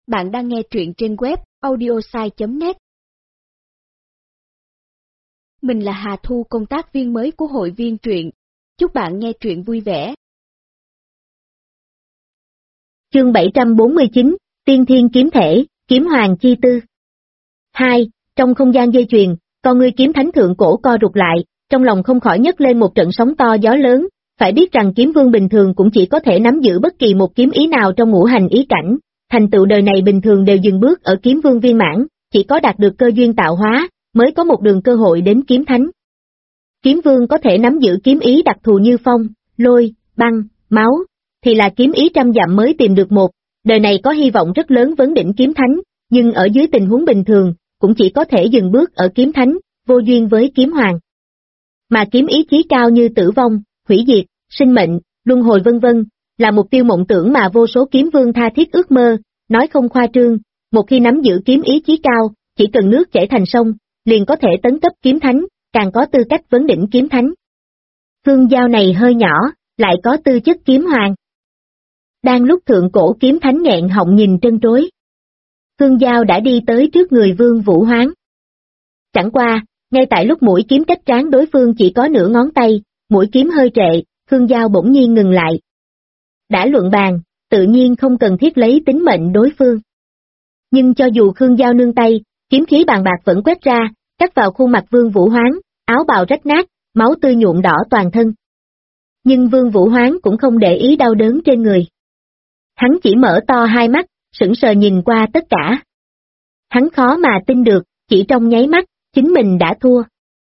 Bạn đang nghe truyện trên web audiosai.net. Mình là Hà Thu, công tác viên mới của hội viên truyện. Chúc bạn nghe truyện vui vẻ. Chương 749, Tiên Thiên Kiếm Thể, Kiếm Hoàng Chi Tư. 2. Trong không gian dây chuyền, con ngươi kiếm thánh thượng cổ co rụt lại, trong lòng không khỏi nhấc lên một trận sóng to gió lớn. Phải biết rằng kiếm vương bình thường cũng chỉ có thể nắm giữ bất kỳ một kiếm ý nào trong ngũ hành ý cảnh, thành tựu đời này bình thường đều dừng bước ở kiếm vương viên mãn, chỉ có đạt được cơ duyên tạo hóa, mới có một đường cơ hội đến kiếm thánh. Kiếm vương có thể nắm giữ kiếm ý đặc thù như phong, lôi, băng, máu, thì là kiếm ý trăm dặm mới tìm được một, đời này có hy vọng rất lớn vấn đỉnh kiếm thánh, nhưng ở dưới tình huống bình thường, cũng chỉ có thể dừng bước ở kiếm thánh, vô duyên với kiếm hoàng. Mà kiếm ý chí cao như tử vong, hủy diệt, sinh mệnh, luân hồi vân vân, là mục tiêu mộng tưởng mà vô số kiếm vương tha thiết ước mơ, nói không khoa trương, một khi nắm giữ kiếm ý chí cao, chỉ cần nước chảy thành sông, liền có thể tấn cấp kiếm thánh, càng có tư cách vấn đỉnh kiếm thánh. Phương Giao này hơi nhỏ, lại có tư chất kiếm hoàng. Đang lúc thượng cổ kiếm thánh nghẹn họng nhìn trân trối. Phương Giao đã đi tới trước người Vương Vũ Hoán. Chẳng qua, ngay tại lúc mũi kiếm cách trán đối phương chỉ có nửa ngón tay, mũi kiếm hơi trệ, Phương Giao bỗng nhiên ngừng lại. Đã luận bàn, tự nhiên không cần thiết lấy tính mệnh đối phương. Nhưng cho dù Khương Giao nương tay, kiếm khí bàn bạc vẫn quét ra, cắt vào khuôn mặt Vương Vũ Hoán, áo bào rách nát, máu tươi nhuộm đỏ toàn thân. Nhưng Vương Vũ Hoán cũng không để ý đau đớn trên người. Hắn chỉ mở to hai mắt, sững sờ nhìn qua tất cả. Hắn khó mà tin được, chỉ trong nháy mắt, chính mình đã thua.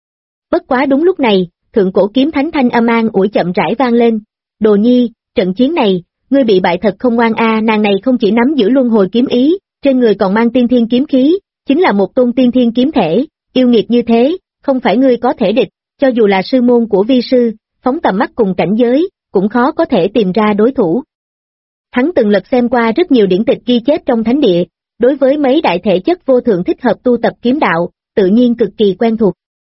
Bất quá đúng lúc này, thượng cổ kiếm thánh thanh âm an ủi chậm rãi vang lên. Đồ nhi, trận chiến này, ngươi bị bại thật không ngoan a. Nàng này không chỉ nắm giữ luân hồi kiếm ý, trên người còn mang tiên thiên kiếm khí, chính là một tôn tiên thiên kiếm thể, yêu nghiệt như thế, không phải ngươi có thể địch, cho dù là sư môn của vi sư, phóng tầm mắt cùng cảnh giới, cũng khó có thể tìm ra đối thủ. Hắn từng lật xem qua rất nhiều điển tịch ghi chép trong thánh địa, đối với mấy đại thể chất vô thượng thích hợp tu tập kiếm đạo, tự nhiên cực kỳ quen thuộc.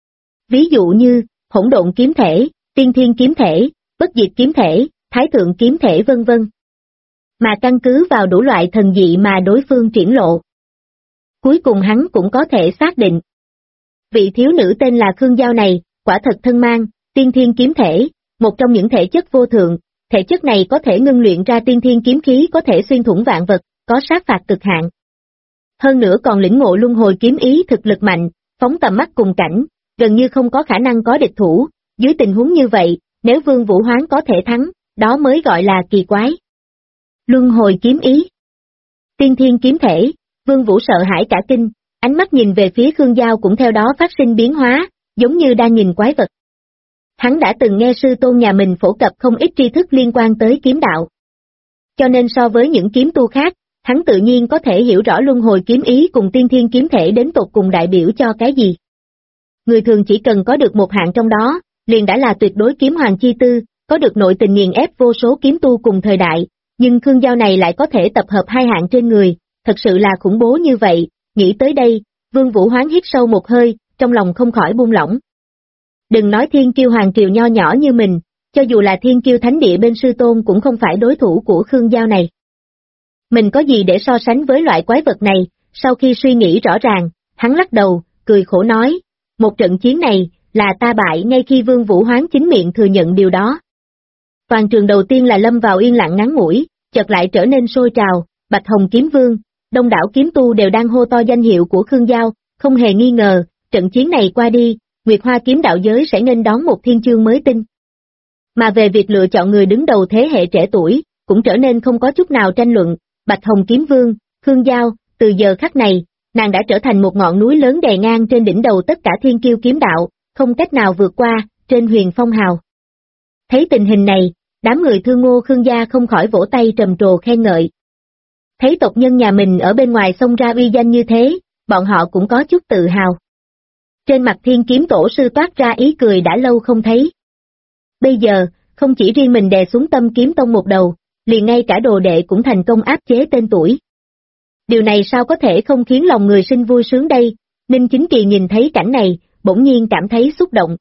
Ví dụ như, hỗn độn kiếm thể, tiên thiên kiếm thể, bất diệt kiếm thể, thái thượng kiếm thể vân vân. Mà căn cứ vào đủ loại thần dị mà đối phương triển lộ. Cuối cùng hắn cũng có thể xác định. Vị thiếu nữ tên là Khương Giao này, quả thật thân mang, tiên thiên kiếm thể, một trong những thể chất vô thượng, thể chất này có thể ngưng luyện ra tiên thiên kiếm khí có thể xuyên thủng vạn vật, có sát phạt cực hạn. Hơn nữa còn lĩnh ngộ luân hồi kiếm ý thực lực mạnh, phóng tầm mắt cùng cảnh, gần như không có khả năng có địch thủ, dưới tình huống như vậy, nếu Vương Vũ Hoán có thể thắng, đó mới gọi là kỳ quái. Luân hồi kiếm ý. Tiên thiên kiếm thể, Vương Vũ sợ hãi cả kinh, ánh mắt nhìn về phía Khương Giao cũng theo đó phát sinh biến hóa, giống như đang nhìn quái vật. Hắn đã từng nghe sư tôn nhà mình phổ cập không ít tri thức liên quan tới kiếm đạo. Cho nên so với những kiếm tu khác, hắn tự nhiên có thể hiểu rõ luân hồi kiếm ý cùng tiên thiên kiếm thể đến tột cùng đại biểu cho cái gì. Người thường chỉ cần có được một hạng trong đó, liền đã là tuyệt đối kiếm hoàng chi tư, có được nội tình nghiền ép vô số kiếm tu cùng thời đại, nhưng Khương Giao này lại có thể tập hợp hai hạng trên người, thật sự là khủng bố như vậy. Nghĩ tới đây, Vương Vũ Hoán hít sâu một hơi, trong lòng không khỏi buông lỏng. Đừng nói thiên kiêu hoàng triều nho nhỏ như mình, cho dù là thiên kiêu thánh địa bên sư tôn cũng không phải đối thủ của Khương Giao này. Mình có gì để so sánh với loại quái vật này, sau khi suy nghĩ rõ ràng, hắn lắc đầu, cười khổ nói, một trận chiến này, là ta bại ngay khi Vương Vũ Hoán chính miệng thừa nhận điều đó. Toàn trường đầu tiên là lâm vào yên lặng ngắn ngủi, chợt lại trở nên sôi trào, Bạch Hồng Kiếm Vương, đông đảo kiếm tu đều đang hô to danh hiệu của Khương Giao, không hề nghi ngờ, trận chiến này qua đi, Nguyệt Hoa kiếm đạo giới sẽ nên đón một thiên chương mới tinh. Mà về việc lựa chọn người đứng đầu thế hệ trẻ tuổi, cũng trở nên không có chút nào tranh luận, Bạch Hồng Kiếm Vương, Khương Giao, từ giờ khắc này, nàng đã trở thành một ngọn núi lớn đè ngang trên đỉnh đầu tất cả thiên kiêu kiếm đạo, không cách nào vượt qua, trên huyền phong hào. Thấy tình hình này, đám người thương Ngô Khương gia không khỏi vỗ tay trầm trồ khen ngợi. Thấy tộc nhân nhà mình ở bên ngoài xông ra uy danh như thế, bọn họ cũng có chút tự hào. Trên mặt Thiên Kiếm Tổ sư toát ra ý cười đã lâu không thấy. Bây giờ, không chỉ riêng mình đè xuống Tâm Kiếm Tông một đầu, liền ngay cả đồ đệ cũng thành công áp chế tên tuổi. Điều này sao có thể không khiến lòng người sinh vui sướng đây? Ninh Chính Kỳ nhìn thấy cảnh này, bỗng nhiên cảm thấy xúc động.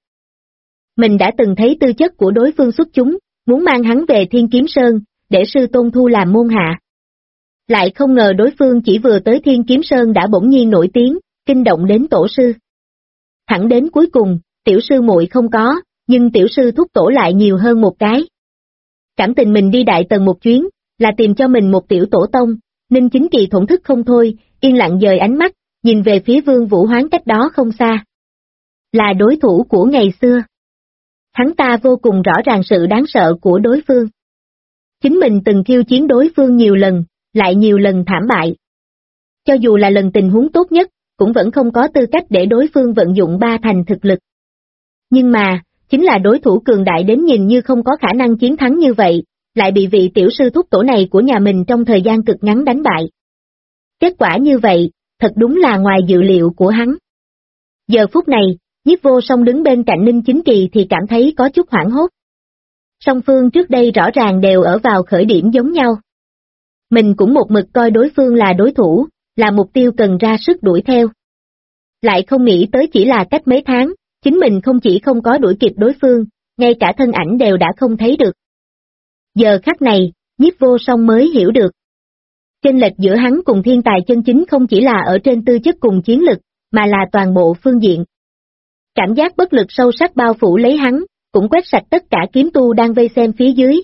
Mình đã từng thấy tư chất của đối phương xuất chúng, muốn mang hắn về Thiên Kiếm Sơn, để sư tôn thu làm môn hạ. Lại không ngờ đối phương chỉ vừa tới Thiên Kiếm Sơn đã bỗng nhiên nổi tiếng, kinh động đến tổ sư. Thẳng đến cuối cùng, tiểu sư muội không có, nhưng tiểu sư thúc tổ lại nhiều hơn một cái. Cảm tình mình đi Đại Tần một chuyến, là tìm cho mình một tiểu tổ tông, Ninh Chính Kỳ thổn thức không thôi, yên lặng dời ánh mắt, nhìn về phía Vương Vũ Hoán cách đó không xa. Là đối thủ của ngày xưa. Hắn ta vô cùng rõ ràng sự đáng sợ của đối phương. Chính mình từng khiêu chiến đối phương nhiều lần, lại nhiều lần thảm bại. Cho dù là lần tình huống tốt nhất, cũng vẫn không có tư cách để đối phương vận dụng ba thành thực lực. Nhưng mà, chính là đối thủ cường đại đến nhìn như không có khả năng chiến thắng như vậy, lại bị vị tiểu sư thúc tổ này của nhà mình trong thời gian cực ngắn đánh bại. Kết quả như vậy, thật đúng là ngoài dự liệu của hắn. Giờ phút này, Nhiếp Vô Song đứng bên cạnh Ninh Chính Kỳ thì cảm thấy có chút hoảng hốt. Song phương trước đây rõ ràng đều ở vào khởi điểm giống nhau. Mình cũng một mực coi đối phương là đối thủ, là mục tiêu cần ra sức đuổi theo. Lại không nghĩ tới chỉ là cách mấy tháng, chính mình không chỉ không có đuổi kịp đối phương, ngay cả thân ảnh đều đã không thấy được. Giờ khắc này, Nhiếp Vô Song mới hiểu được. Chênh lệch giữa hắn cùng thiên tài chân chính không chỉ là ở trên tư chất cùng chiến lực, mà là toàn bộ phương diện. Cảm giác bất lực sâu sắc bao phủ lấy hắn, cũng quét sạch tất cả kiếm tu đang vây xem phía dưới.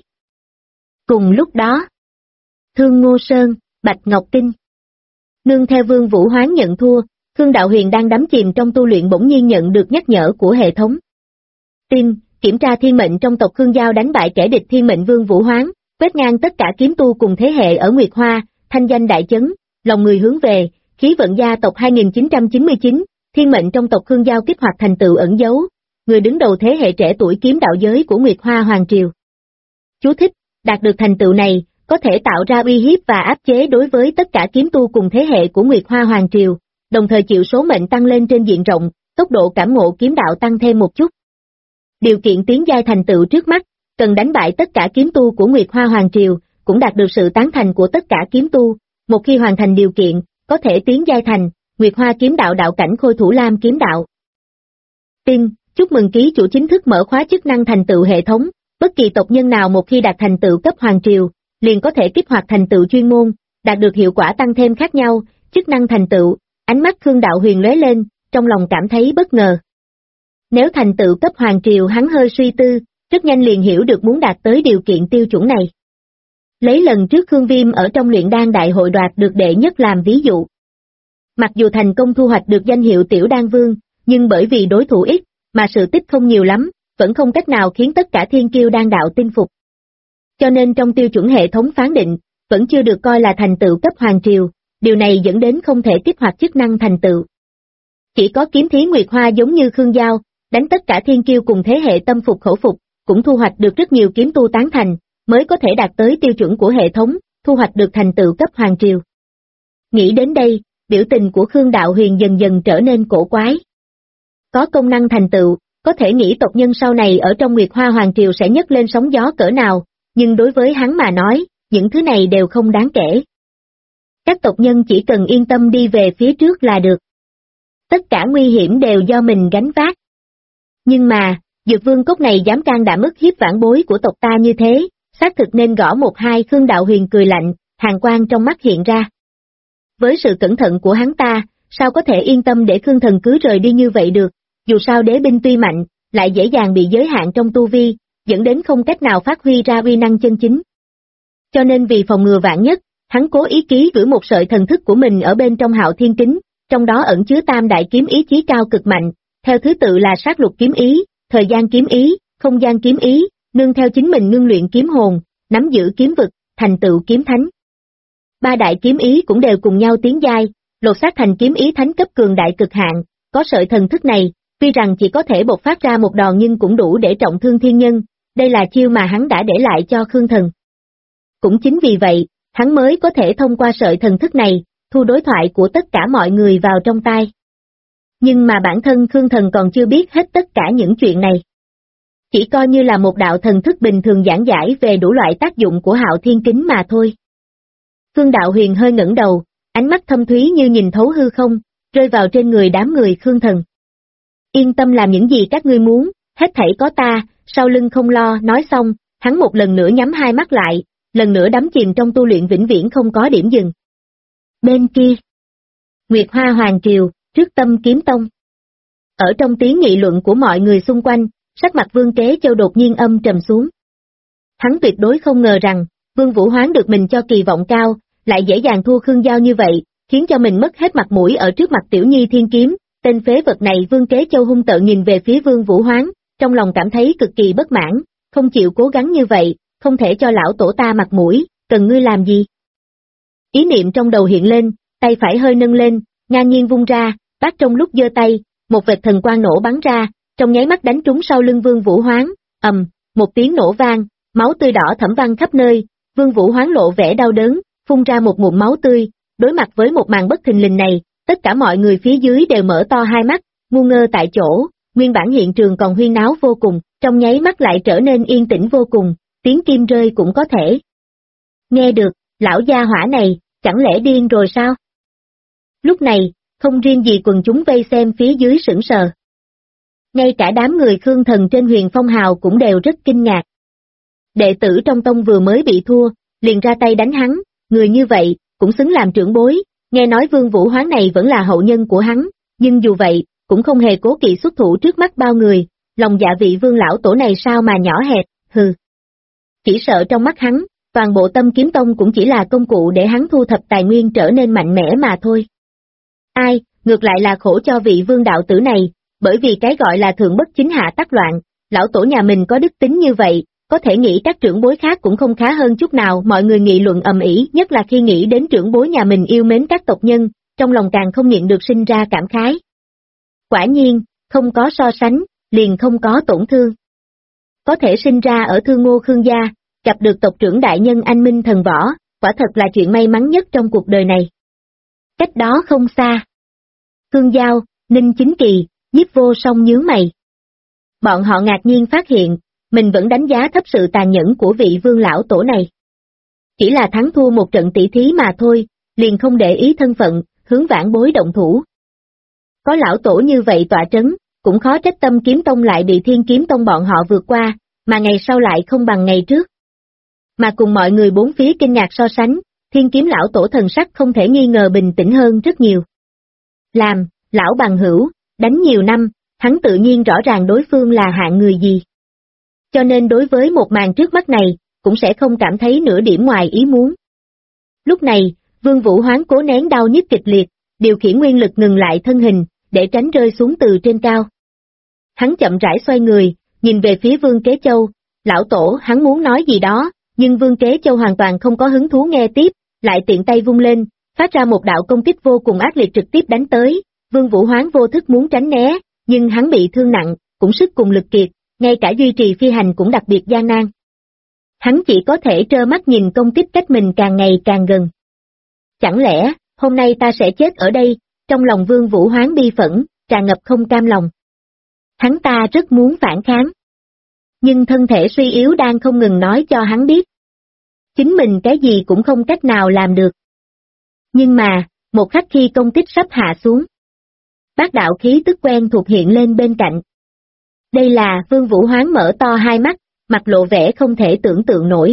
Cùng lúc đó, Thương Ngô Sơn, Bạch Ngọc Kinh. Nương theo Vương Vũ Hoán nhận thua, Khương Đạo Huyền đang đắm chìm trong tu luyện bỗng nhiên nhận được nhắc nhở của hệ thống. Tin, kiểm tra thiên mệnh trong tộc Khương Giao đánh bại kẻ địch thiên mệnh Vương Vũ Hoán, quét ngang tất cả kiếm tu cùng thế hệ ở Nguyệt Hoa, thanh danh đại chấn, lòng người hướng về, khí vận gia tộc 2999, thiên mệnh trong tộc Khương Giao kích hoạt thành tựu ẩn giấu, người đứng đầu thế hệ trẻ tuổi kiếm đạo giới của Nguyệt Hoa Hoàng Triều. Chú thích, đạt được thành tựu này, có thể tạo ra uy hiếp và áp chế đối với tất cả kiếm tu cùng thế hệ của Nguyệt Hoa Hoàng Triều, đồng thời chịu số mệnh tăng lên trên diện rộng, tốc độ cảm ngộ kiếm đạo tăng thêm một chút. Điều kiện tiến giai thành tựu trước mắt, cần đánh bại tất cả kiếm tu của Nguyệt Hoa Hoàng Triều, cũng đạt được sự tán thành của tất cả kiếm tu, một khi hoàn thành điều kiện, có thể tiến giai thành Nguyệt Hoa kiếm đạo đạo cảnh Khôi Thủ Lam kiếm đạo. Tin, chúc mừng ký chủ chính thức mở khóa chức năng thành tựu hệ thống, bất kỳ tộc nhân nào một khi đạt thành tựu cấp Hoàng Triều, liền có thể kích hoạt thành tựu chuyên môn, đạt được hiệu quả tăng thêm khác nhau, chức năng thành tựu, ánh mắt Khương Đạo Huyền lóe lên, trong lòng cảm thấy bất ngờ. Nếu thành tựu cấp Hoàng Triều hắn hơi suy tư, rất nhanh liền hiểu được muốn đạt tới điều kiện tiêu chuẩn này. Lấy lần trước Khương Viêm ở trong luyện đan đại hội đoạt được đệ nhất làm ví dụ. Mặc dù thành công thu hoạch được danh hiệu Tiểu Đan Vương, nhưng bởi vì đối thủ ít, mà sự tích không nhiều lắm, vẫn không cách nào khiến tất cả thiên kiêu đan đạo tin phục. Cho nên trong tiêu chuẩn hệ thống phán định, vẫn chưa được coi là thành tựu cấp Hoàng Triều, điều này dẫn đến không thể kích hoạt chức năng thành tựu. Chỉ có kiếm thí Nguyệt Hoa giống như Khương Giao, đánh tất cả thiên kiêu cùng thế hệ tâm phục khẩu phục, cũng thu hoạch được rất nhiều kiếm tu tán thành, mới có thể đạt tới tiêu chuẩn của hệ thống, thu hoạch được thành tựu cấp Hoàng Triều. Nghĩ đến đây, biểu tình của Khương Đạo Huyền dần dần trở nên cổ quái. Có công năng thành tựu, có thể nghĩ tộc nhân sau này ở trong Nguyệt Hoa Hoàng Triều sẽ nhấc lên sóng gió cỡ nào, nhưng đối với hắn mà nói, những thứ này đều không đáng kể. Các tộc nhân chỉ cần yên tâm đi về phía trước là được. Tất cả nguy hiểm đều do mình gánh vác. Nhưng mà, Dược Vương Cốc này dám can đảm ức hiếp vãn bối của tộc ta như thế, xác thực nên gõ một hai. Khương Đạo Huyền cười lạnh, hàn quang trong mắt hiện ra. Với sự cẩn thận của hắn ta, sao có thể yên tâm để Khương Thần cứ rời đi như vậy được, dù sao đế binh tuy mạnh, lại dễ dàng bị giới hạn trong tu vi, dẫn đến không cách nào phát huy ra uy năng chân chính. Cho nên vì phòng ngừa vạn nhất, hắn cố ý ký gửi một sợi thần thức của mình ở bên trong Hạo Thiên Kính, trong đó ẩn chứa tam đại kiếm ý chí cao cực mạnh, theo thứ tự là sát lục kiếm ý, thời gian kiếm ý, không gian kiếm ý, nương theo chính mình ngưng luyện kiếm hồn, nắm giữ kiếm vực, thành tựu kiếm thánh. Ba đại kiếm ý cũng đều cùng nhau tiến giai, lột xác thành kiếm ý thánh cấp cường đại cực hạn, có sợi thần thức này, tuy rằng chỉ có thể bộc phát ra một đòn nhưng cũng đủ để trọng thương thiên nhân, đây là chiêu mà hắn đã để lại cho Khương Thần. Cũng chính vì vậy, hắn mới có thể thông qua sợi thần thức này, thu đối thoại của tất cả mọi người vào trong tai. Nhưng mà bản thân Khương Thần còn chưa biết hết tất cả những chuyện này. Chỉ coi như là một đạo thần thức bình thường giảng giải về đủ loại tác dụng của Hạo Thiên Kính mà thôi. Khương Đạo Huyền hơi ngẩng đầu, ánh mắt thâm thúy như nhìn thấu hư không, rơi vào trên người đám người Khương Thần. Yên tâm làm những gì các ngươi muốn, hết thảy có ta, sau lưng không lo. Nói xong, hắn một lần nữa nhắm hai mắt lại, lần nữa đắm chìm trong tu luyện vĩnh viễn không có điểm dừng. Bên kia, Nguyệt Hoa Hoàng Triều, trước Tâm Kiếm Tông. Ở trong tiếng nghị luận của mọi người xung quanh, sắc mặt Vương Kế Châu đột nhiên âm trầm xuống. Hắn tuyệt đối không ngờ rằng, Vương Vũ Hoán được mình cho kỳ vọng cao, lại dễ dàng thua Khương Giao như vậy, khiến cho mình mất hết mặt mũi ở trước mặt Tiểu Nhi Thiên Kiếm. Tên phế vật này Vương Kế Châu hung tợn nhìn về phía Vương Vũ Hoán, trong lòng cảm thấy cực kỳ bất mãn, không chịu cố gắng như vậy, không thể cho lão tổ ta mặt mũi, cần ngươi làm gì? Ý niệm trong đầu hiện lên, tay phải hơi nâng lên, ngang nhiên vung ra, bát trong lúc giơ tay, một vệt thần quang nổ bắn ra, trong nháy mắt đánh trúng sau lưng Vương Vũ Hoán, một tiếng nổ vang, máu tươi đỏ thẫm văng khắp nơi, Vương Vũ Hoán lộ vẻ đau đớn, phun ra một ngụm máu tươi, đối mặt với một màn bất thình lình này, tất cả mọi người phía dưới đều mở to hai mắt, ngu ngơ tại chỗ, nguyên bản hiện trường còn huyên náo vô cùng, trong nháy mắt lại trở nên yên tĩnh vô cùng, tiếng kim rơi cũng có thể nghe được, lão gia hỏa này, chẳng lẽ điên rồi sao? Lúc này, không riêng gì quần chúng vây xem phía dưới sững sờ. Ngay cả đám người Khương Thần trên Huyền Phong Hào cũng đều rất kinh ngạc. Đệ tử trong tông vừa mới bị thua, liền ra tay đánh hắn, người như vậy, cũng xứng làm trưởng bối, nghe nói Vương Vũ Hoán này vẫn là hậu nhân của hắn, nhưng dù vậy, cũng không hề cố kỵ xuất thủ trước mắt bao người, lòng dạ vị Vương lão tổ này sao mà nhỏ hẹp, hừ. Chỉ sợ trong mắt hắn, toàn bộ Tâm Kiếm Tông cũng chỉ là công cụ để hắn thu thập tài nguyên trở nên mạnh mẽ mà thôi. Ai, ngược lại là khổ cho vị Vương đạo tử này, bởi vì cái gọi là thượng bất chính hạ tắc loạn, lão tổ nhà mình có đức tính như vậy, có thể nghĩ các trưởng bối khác cũng không khá hơn chút nào. Mọi người nghị luận ầm ĩ, nhất là khi nghĩ đến trưởng bối nhà mình yêu mến các tộc nhân, trong lòng càng không nhịn được sinh ra cảm khái. Quả nhiên, không có so sánh, liền không có tổn thương. Có thể sinh ra ở Thương Ngô Khương gia, gặp được tộc trưởng đại nhân anh minh thần võ, quả thật là chuyện may mắn nhất trong cuộc đời này. Cách đó không xa. Khương Giao, Ninh Chính Kỳ, Nhiếp Vô Song nhướng mày. Bọn họ ngạc nhiên phát hiện, mình vẫn đánh giá thấp sự tàn nhẫn của vị Vương lão tổ này. Chỉ là thắng thua một trận tỷ thí mà thôi, liền không để ý thân phận, hướng vãn bối động thủ. Có lão tổ như vậy tọa trấn, cũng khó trách Tâm Kiếm Tông lại bị Thiên Kiếm Tông bọn họ vượt qua, mà ngày sau lại không bằng ngày trước. Mà cùng mọi người bốn phía kinh ngạc so sánh, Thiên Kiếm lão tổ thần sắc không thể nghi ngờ bình tĩnh hơn rất nhiều. Làm, lão bằng hữu, đánh nhiều năm, hắn tự nhiên rõ ràng đối phương là hạng người gì. Cho nên đối với một màn trước mắt này, cũng sẽ không cảm thấy nửa điểm ngoài ý muốn. Lúc này, Vương Vũ Hoán cố nén đau nhức kịch liệt, điều khiển nguyên lực ngừng lại thân hình, để tránh rơi xuống từ trên cao. Hắn chậm rãi xoay người, nhìn về phía Vương Kế Châu, lão tổ hắn muốn nói gì đó, nhưng Vương Kế Châu hoàn toàn không có hứng thú nghe tiếp, lại tiện tay vung lên, phát ra một đạo công kích vô cùng ác liệt trực tiếp đánh tới. Vương Vũ Hoán vô thức muốn tránh né, nhưng hắn bị thương nặng, cũng sức cùng lực kiệt, ngay cả duy trì phi hành cũng đặc biệt gian nan. Hắn chỉ có thể trơ mắt nhìn công kích cách mình càng ngày càng gần. Chẳng lẽ, hôm nay ta sẽ chết ở đây? Trong lòng Vương Vũ Hoán bi phẫn, tràn ngập không cam lòng. Hắn ta rất muốn phản kháng. Nhưng thân thể suy yếu đang không ngừng nói cho hắn biết. Chính mình cái gì cũng không cách nào làm được. Nhưng mà, một khắc khi công kích sắp hạ xuống, bát đạo khí tức quen thuộc hiện lên bên cạnh. Đây là Vương Vũ Hoán mở to hai mắt, mặt lộ vẻ không thể tưởng tượng nổi.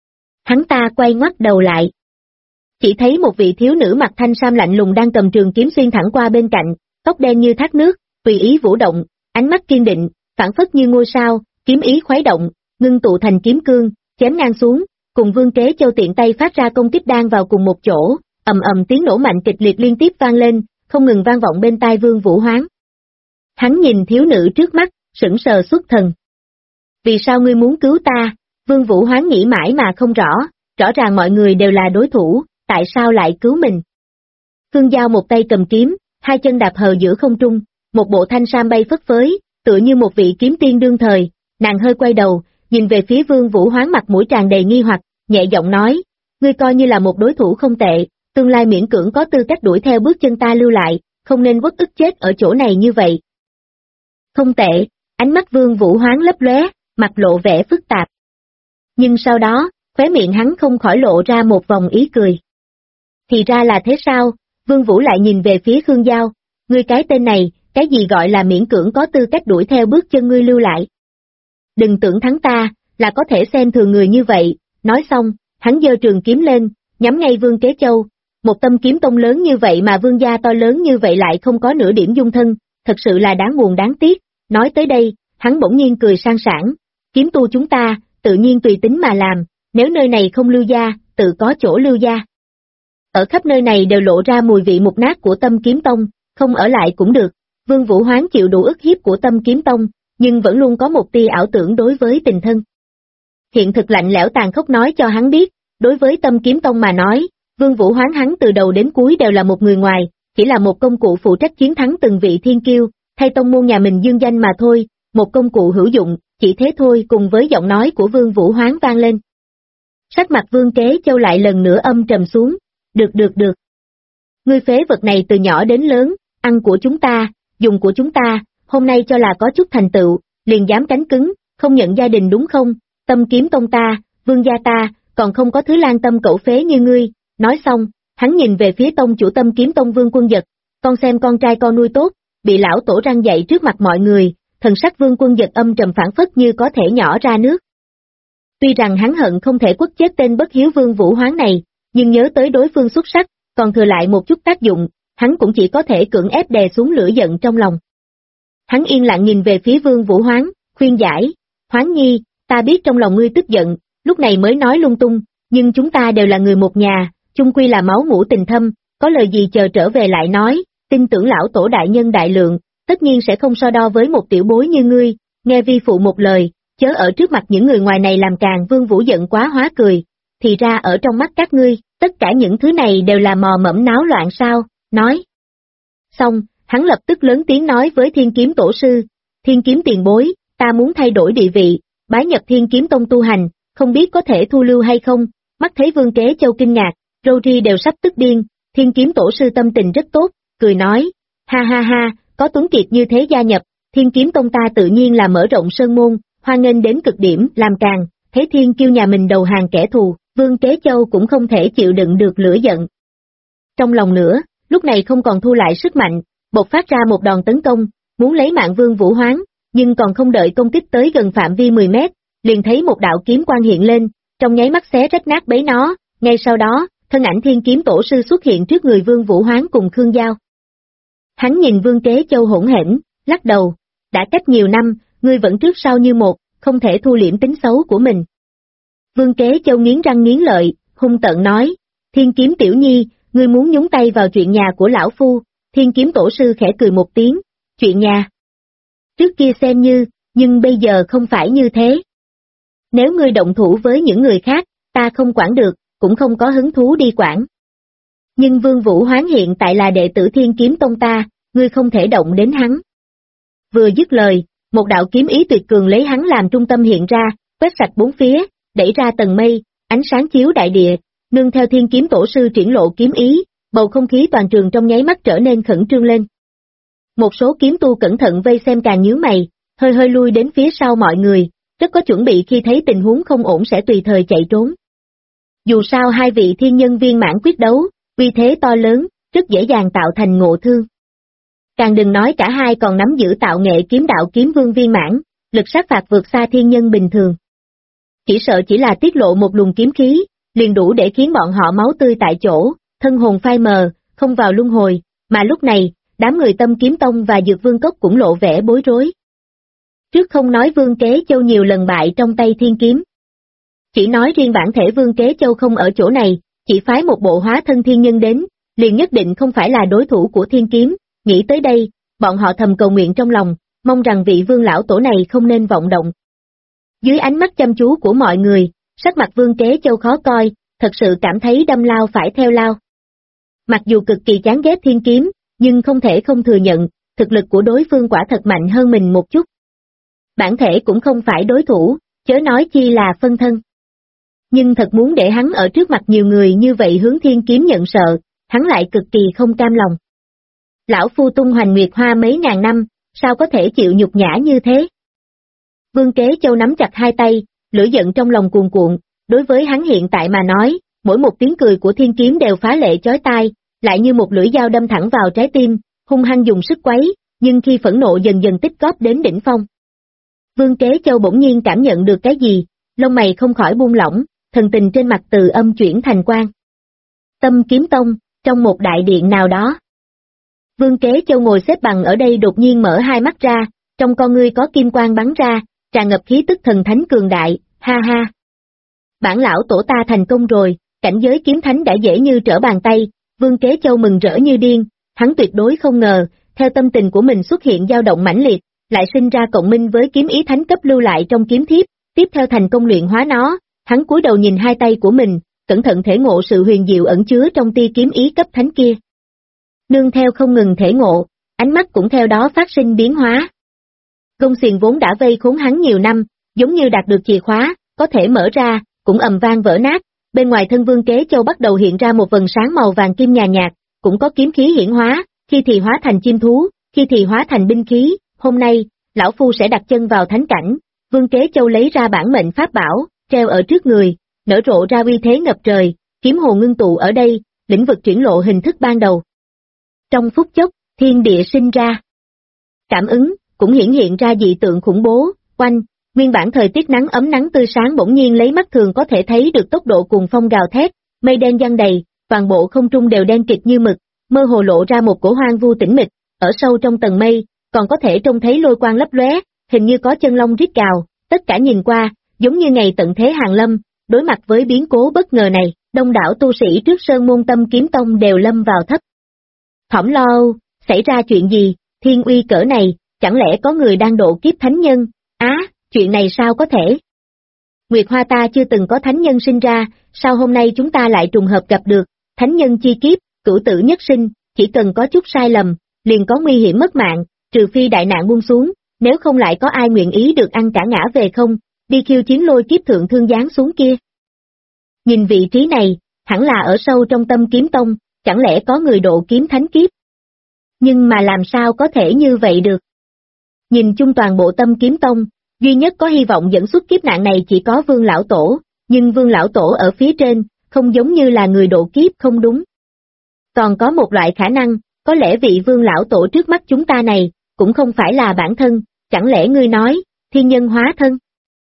Hắn ta quay ngoắt đầu lại. Chỉ thấy một vị thiếu nữ mặc thanh sam lạnh lùng đang cầm trường kiếm xuyên thẳng qua bên cạnh, tóc đen như thác nước, tùy ý vũ động, ánh mắt kiên định, phảng phất như ngôi sao, kiếm ý khuấy động, ngưng tụ thành kiếm cương, chém ngang xuống, cùng Vương Kế Châu tiện tay phát ra công kích đang vào cùng một chỗ, ầm ầm tiếng nổ mạnh kịch liệt liên tiếp vang lên, không ngừng vang vọng bên tai Vương Vũ Hoán. Hắn nhìn thiếu nữ trước mắt, sững sờ xuất thần. Vì sao ngươi muốn cứu ta? Vương Vũ Hoán nghĩ mãi mà không rõ, rõ ràng mọi người đều là đối thủ, tại sao lại cứu mình? Khương Giao một tay cầm kiếm, hai chân đạp hờ giữa không trung, một bộ thanh sam bay phất phới, tựa như một vị kiếm tiên đương thời, nàng hơi quay đầu, nhìn về phía Vương Vũ Hoán mặt mũi tràn đầy nghi hoặc, nhẹ giọng nói, ngươi coi như là một đối thủ không tệ, tương lai miễn cưỡng có tư cách đuổi theo bước chân ta lưu lại, không nên uất ức chết ở chỗ này như vậy. Không tệ, ánh mắt Vương Vũ Hoán lấp lóe, mặt lộ vẻ phức tạp. Nhưng sau đó, khóe miệng hắn không khỏi lộ ra một vòng ý cười. Thì ra là thế sao? Vương Vũ lại nhìn về phía Khương Giao, ngươi cái tên này, cái gì gọi là miễn cưỡng có tư cách đuổi theo bước chân ngươi lưu lại. Đừng tưởng thắng ta, là có thể xem thường người như vậy, nói xong, hắn giơ trường kiếm lên, nhắm ngay Vương Kế Châu. Một Tâm Kiếm Tông lớn như vậy mà vương gia to lớn như vậy lại không có nửa điểm dung thân, thật sự là đáng buồn đáng tiếc. Nói tới đây, hắn bỗng nhiên cười sang sảng, kiếm tu chúng ta, tự nhiên tùy tính mà làm, nếu nơi này không lưu gia, tự có chỗ lưu gia. Ở khắp nơi này đều lộ ra mùi vị mục nát của Tâm Kiếm Tông, không ở lại cũng được. Vương Vũ Hoán chịu đủ ức hiếp của Tâm Kiếm Tông, nhưng vẫn luôn có một tia ảo tưởng đối với tình thân. Hiện thực lạnh lẽo tàn khốc nói cho hắn biết, đối với Tâm Kiếm Tông mà nói, Vương Vũ Hoán hắn từ đầu đến cuối đều là một người ngoài, chỉ là một công cụ phụ trách chiến thắng từng vị thiên kiêu, thay tông môn nhà mình dương danh mà thôi, một công cụ hữu dụng, chỉ thế thôi. Cùng với giọng nói của Vương Vũ Hoán vang lên. Sắc mặt Vương Kế Châu lại lần nữa âm trầm xuống, được. Ngươi phế vật này từ nhỏ đến lớn, ăn của chúng ta, dùng của chúng ta, hôm nay cho là có chút thành tựu, liền dám cánh cứng, không nhận gia đình đúng không? Tâm Kiếm Tông ta, vương gia ta, còn không có thứ lan tâm cẩu phế như ngươi. Nói xong, hắn nhìn về phía tông chủ Tâm Kiếm Tông Vương Quân Dật, con xem con trai con nuôi tốt, bị lão tổ răng dạy trước mặt mọi người, thần sắc Vương Quân Dật âm trầm phảng phất như có thể nhỏ ra nước. Tuy rằng hắn hận không thể quất chết tên bất hiếu Vương Vũ Hoán này, nhưng nhớ tới đối phương xuất sắc, còn thừa lại một chút tác dụng, hắn cũng chỉ có thể cưỡng ép đè xuống lửa giận trong lòng. Hắn yên lặng nhìn về phía Vương Vũ Hoán, khuyên giải, Hoán nhi, ta biết trong lòng ngươi tức giận, lúc này mới nói lung tung, nhưng chúng ta đều là người một nhà, chung quy là máu mủ tình thâm, có lời gì chờ trở về lại nói, tin tưởng lão tổ đại nhân đại lượng, tất nhiên sẽ không so đo với một tiểu bối như ngươi, nghe vi phụ một lời, chớ ở trước mặt những người ngoài này làm càng. Vương Vũ giận quá hóa cười, thì ra ở trong mắt các ngươi, tất cả những thứ này đều là mò mẫm náo loạn sao, nói. Xong, hắn lập tức lớn tiếng nói với Thiên Kiếm Tổ sư, Thiên Kiếm tiền bối, ta muốn thay đổi địa vị, bái nhập Thiên Kiếm Tông tu hành, không biết có thể thu lưu hay không. Mắt thấy Vương Kế Châu kinh ngạc, râu ri đều sắp tức điên, Thiên Kiếm Tổ sư tâm tình rất tốt, cười nói, ha, có tuấn kiệt như thế gia nhập, Thiên Kiếm Tông ta tự nhiên là mở rộng sơn môn, hoan nghênh đến cực điểm. Làm càng, thấy thiên kiêu nhà mình đầu hàng kẻ thù, Vương Kế Châu cũng không thể chịu đựng được lửa giận. Trong lòng nữa, lúc này không còn thu lại sức mạnh, bộc phát ra một đòn tấn công, muốn lấy mạng Vương Vũ Hoán, nhưng còn không đợi công kích tới gần phạm vi 10 mét, liền thấy một đạo kiếm quang hiện lên, trong nháy mắt xé rách nát bấy nó. Ngay sau đó, thân ảnh Thiên Kiếm Tổ sư xuất hiện trước người Vương Vũ Hoán cùng Khương Giao. Hắn nhìn Vương Kế Châu hỗn hển, lắc đầu, đã cách nhiều năm, ngươi vẫn trước sau như một, không thể thu liễm tính xấu của mình. Vương Kế Châu nghiến răng nghiến lợi, hung tợn nói, Thiên Kiếm tiểu nhi, ngươi muốn nhúng tay vào chuyện nhà của lão phu. Thiên Kiếm Tổ sư khẽ cười một tiếng, chuyện nhà. Trước kia xem như, nhưng bây giờ không phải như thế. Nếu ngươi động thủ với những người khác, ta không quản được, cũng không có hứng thú đi quản. Nhưng Vương Vũ Hoán hiện tại là đệ tử Thiên Kiếm Tông ta, ngươi không thể động đến hắn. Vừa dứt lời, một đạo kiếm ý tuyệt cường lấy hắn làm trung tâm hiện ra, quét sạch bốn phía, đẩy ra tầng mây, ánh sáng chiếu đại địa, nương theo Thiên Kiếm Tổ sư triển lộ kiếm ý, bầu không khí toàn trường trong nháy mắt trở nên khẩn trương lên. Một số kiếm tu cẩn thận vây xem càng nhíu mày, hơi lui đến phía sau mọi người, rất có chuẩn bị khi thấy tình huống không ổn sẽ tùy thời chạy trốn. Dù sao hai vị thiên nhân viên mãn quyết đấu, uy thế to lớn, rất dễ dàng tạo thành ngộ thương. Càng đừng nói cả hai còn nắm giữ tạo nghệ kiếm đạo kiếm vương viên mãn, lực sát phạt vượt xa thiên nhân bình thường. Chỉ sợ chỉ là tiết lộ một luồng kiếm khí, liền đủ để khiến bọn họ máu tươi tại chỗ, thân hồn phai mờ, không vào luân hồi, mà lúc này, đám người Tâm Kiếm Tông và Dược Vương Cốc cũng lộ vẻ bối rối. Trước không nói Vương Kế Châu nhiều lần bại trong tay thiên kiếm. Chỉ nói riêng bản thể Vương Kế Châu không ở chỗ này, chỉ phái một bộ hóa thân thiên nhân đến, liền nhất định không phải là đối thủ của thiên kiếm. Nghĩ tới đây, bọn họ thầm cầu nguyện trong lòng, mong rằng vị Vương lão tổ này không nên vọng động. Dưới ánh mắt chăm chú của mọi người, sắc mặt Vương Kế Châu khó coi, thật sự cảm thấy đâm lao phải theo lao. Mặc dù cực kỳ chán ghét thiên kiếm, nhưng không thể không thừa nhận, thực lực của đối phương quả thật mạnh hơn mình một chút. Bản thể cũng không phải đối thủ, chớ nói chi là phân thân. Nhưng thật muốn để hắn ở trước mặt nhiều người như vậy hướng thiên kiếm nhận sợ, hắn lại cực kỳ không cam lòng. Lão phu tung hoành nguyệt hoa mấy ngàn năm, sao có thể chịu nhục nhã như thế? Vương Kế Châu nắm chặt hai tay, lửa giận trong lòng cuồn cuộn, đối với hắn hiện tại mà nói, mỗi một tiếng cười của thiên kiếm đều phá lệ chói tai, lại như một lưỡi dao đâm thẳng vào trái tim, hung hăng dùng sức quấy, nhưng khi phẫn nộ dần dần tích góp đến đỉnh phong. Vương Kế Châu bỗng nhiên cảm nhận được cái gì, lông mày không khỏi buông lỏng, thần tình trên mặt từ âm chuyển thành quang. Tâm Kiếm Tông, trong một đại điện nào đó. Vương Kế Châu ngồi xếp bằng ở đây đột nhiên mở hai mắt ra, trong con ngươi có kim quang bắn ra, tràn ngập khí tức thần thánh cường đại, ha ha. Bản lão tổ ta thành công rồi, cảnh giới kiếm thánh đã dễ như trở bàn tay, Vương Kế Châu mừng rỡ như điên, hắn tuyệt đối không ngờ, theo tâm tình của mình xuất hiện dao động mãnh liệt, lại sinh ra cộng minh với kiếm ý thánh cấp lưu lại trong kiếm thiếp, tiếp theo thành công luyện hóa nó, hắn cúi đầu nhìn hai tay của mình, cẩn thận thể ngộ sự huyền diệu ẩn chứa trong tia kiếm ý cấp thánh kia. Nương theo không ngừng thể ngộ, ánh mắt cũng theo đó phát sinh biến hóa. Gông xiềng vốn đã vây khốn hắn nhiều năm, giống như đạt được chìa khóa, có thể mở ra, cũng ầm vang vỡ nát, bên ngoài thân Vương Kế Châu bắt đầu hiện ra một vầng sáng màu vàng kim nhàn nhạt, cũng có kiếm khí hiển hóa, khi thì hóa thành chim thú, khi thì hóa thành binh khí, hôm nay, lão phu sẽ đặt chân vào thánh cảnh. Vương Kế Châu lấy ra bản mệnh pháp bảo, treo ở trước người, nở rộ ra uy thế ngập trời, kiếm hồ ngưng tụ ở đây, lĩnh vực triển lộ hình thức ban đầu. Trong phút chốc, thiên địa sinh ra. Cảm ứng, cũng hiển hiện ra dị tượng khủng bố, oanh, nguyên bản thời tiết nắng ấm nắng tươi sáng bỗng nhiên lấy mắt thường có thể thấy được tốc độ cuồng phong gào thét, mây đen giăng đầy, toàn bộ không trung đều đen kịt như mực, mơ hồ lộ ra một cổ hoang vu tĩnh mịch, ở sâu trong tầng mây, còn có thể trông thấy lôi quang lấp lóe, hình như có chân long rít gào, tất cả nhìn qua, giống như ngày tận thế hàng lâm, đối mặt với biến cố bất ngờ này, đông đảo tu sĩ trước sơn môn Tâm Kiếm Tông đều lâm vào thấp thỏm lo âu, xảy ra chuyện gì, thiên uy cỡ này, chẳng lẽ có người đang độ kiếp thánh nhân, chuyện này sao có thể? Nguyệt Hoa ta chưa từng có thánh nhân sinh ra, sao hôm nay chúng ta lại trùng hợp gặp được, thánh nhân chi kiếp, cửu tử nhất sinh, chỉ cần có chút sai lầm, liền có nguy hiểm mất mạng, trừ phi đại nạn buông xuống, nếu không lại có ai nguyện ý được ăn cả ngã về không, đi khiêu chiến lôi kiếp thượng thương giáng xuống kia. Nhìn vị trí này, hẳn là ở sâu trong Tâm Kiếm Tông, chẳng lẽ có người độ kiếm thánh kiếp? Nhưng mà làm sao có thể như vậy được? Nhìn chung toàn bộ Tâm Kiếm Tông, duy nhất có hy vọng dẫn xuất kiếp nạn này chỉ có Vương Lão Tổ, nhưng Vương Lão Tổ ở phía trên, không giống như là người độ kiếp không đúng. Còn có một loại khả năng, có lẽ vị Vương Lão Tổ trước mắt chúng ta này, cũng không phải là bản thân, chẳng lẽ ngươi nói, thiên nhân hóa thân?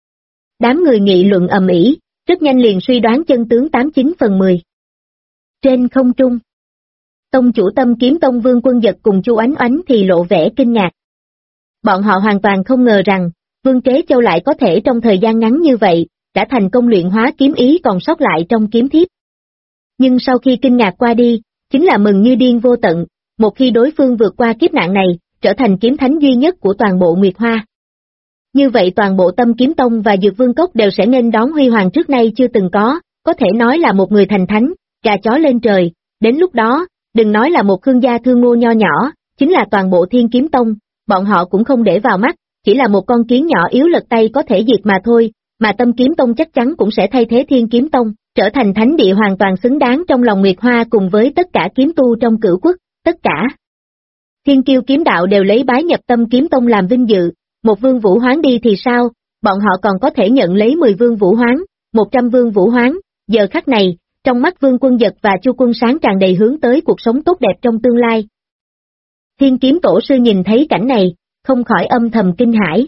Đám người nghị luận ầm ĩ, rất nhanh liền suy đoán chân tướng 89/10. Trên không trung, tông chủ Tâm Kiếm Tông Vương Quân Dật cùng Chu Ánh Oánh thì lộ vẻ kinh ngạc. Bọn họ hoàn toàn không ngờ rằng, Vương Kế Châu lại có thể trong thời gian ngắn như vậy, đã thành công luyện hóa kiếm ý còn sót lại trong kiếm thiếp. Nhưng sau khi kinh ngạc qua đi, chính là mừng như điên vô tận, một khi đối phương vượt qua kiếp nạn này, trở thành kiếm thánh duy nhất của toàn bộ Nguyệt Hoa. Như vậy toàn bộ Tâm Kiếm Tông và Dược Vương Cốc đều sẽ nghênh đón huy hoàng trước nay chưa từng có thể nói là một người thành thánh, gà chó lên trời, đến lúc đó, đừng nói là một Khương gia thương ngô nho nhỏ, chính là toàn bộ Thiên Kiếm Tông, bọn họ cũng không để vào mắt, chỉ là một con kiến nhỏ yếu lật tay có thể diệt mà thôi, mà Tâm Kiếm Tông chắc chắn cũng sẽ thay thế Thiên Kiếm Tông, trở thành thánh địa hoàn toàn xứng đáng trong lòng Nguyệt Hoa cùng với tất cả kiếm tu trong cửu quốc, tất cả. Thiên kiêu kiếm đạo đều lấy bái nhập Tâm Kiếm Tông làm vinh dự, một vương vũ hoán đi thì sao, bọn họ còn có thể nhận lấy 10 vương vũ hoán, 100 vương vũ hoán, giờ khắc này, trong mắt Vương Quân Dật và Chu Quân Sáng tràn đầy hướng tới cuộc sống tốt đẹp trong tương lai. Thiên kiếm tổ sư nhìn thấy cảnh này, không khỏi âm thầm kinh hãi.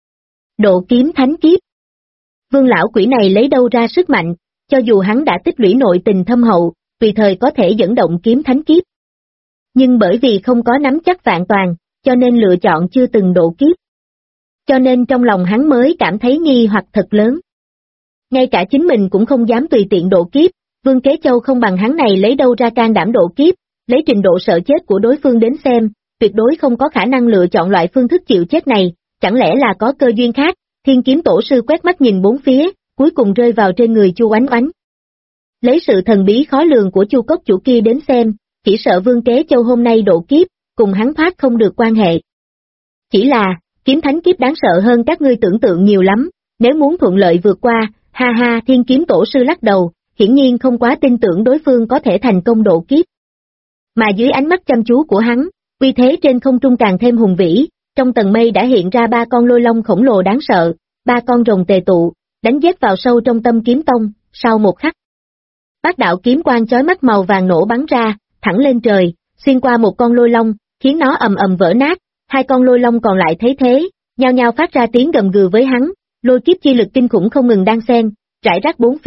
Độ kiếm thánh kiếp. Vương lão quỷ này lấy đâu ra sức mạnh, cho dù hắn đã tích lũy nội tình thâm hậu, tùy thời có thể dẫn động kiếm thánh kiếp. Nhưng bởi vì không có nắm chắc vạn toàn, cho nên lựa chọn chưa từng độ kiếp. Cho nên trong lòng hắn mới cảm thấy nghi hoặc thật lớn. Ngay cả chính mình cũng không dám tùy tiện độ kiếp, Vương Kế Châu không bằng hắn này lấy đâu ra can đảm độ kiếp, lấy trình độ sợ chết của đối phương đến xem, tuyệt đối không có khả năng lựa chọn loại phương thức chịu chết này, chẳng lẽ là có cơ duyên khác. Thiên kiếm tổ sư quét mắt nhìn bốn phía, cuối cùng rơi vào trên người Chu Oánh Oánh. Lấy sự thần bí khó lường của Chu cốc chủ kia đến xem, chỉ sợ Vương Kế Châu hôm nay độ kiếp, cùng hắn thoát không được quan hệ. Chỉ là, kiếm thánh kiếp đáng sợ hơn các ngươi tưởng tượng nhiều lắm, nếu muốn thuận lợi vượt qua, ha ha. Thiên kiếm tổ sư lắc đầu, hiển nhiên không quá tin tưởng đối phương có thể thành công độ kiếp. Mà dưới ánh mắt chăm chú của hắn, uy thế trên không trung càng thêm hùng vĩ, trong tầng mây đã hiện ra 3 con lôi long khổng lồ đáng sợ, 3 con rồng tề tụ, đánh giết vào sâu trong Tâm Kiếm Tông, sau một khắc. Bát đạo kiếm quang chói mắt màu vàng nổ bắn ra, thẳng lên trời, xuyên qua một con lôi long, khiến nó ầm ầm vỡ nát, 2 con lôi long còn lại thấy thế, nhao nhao phát ra tiếng gầm gừ với hắn, lôi kiếp chi lực kinh khủng không ngừng đan xen, rải rác bốn phía,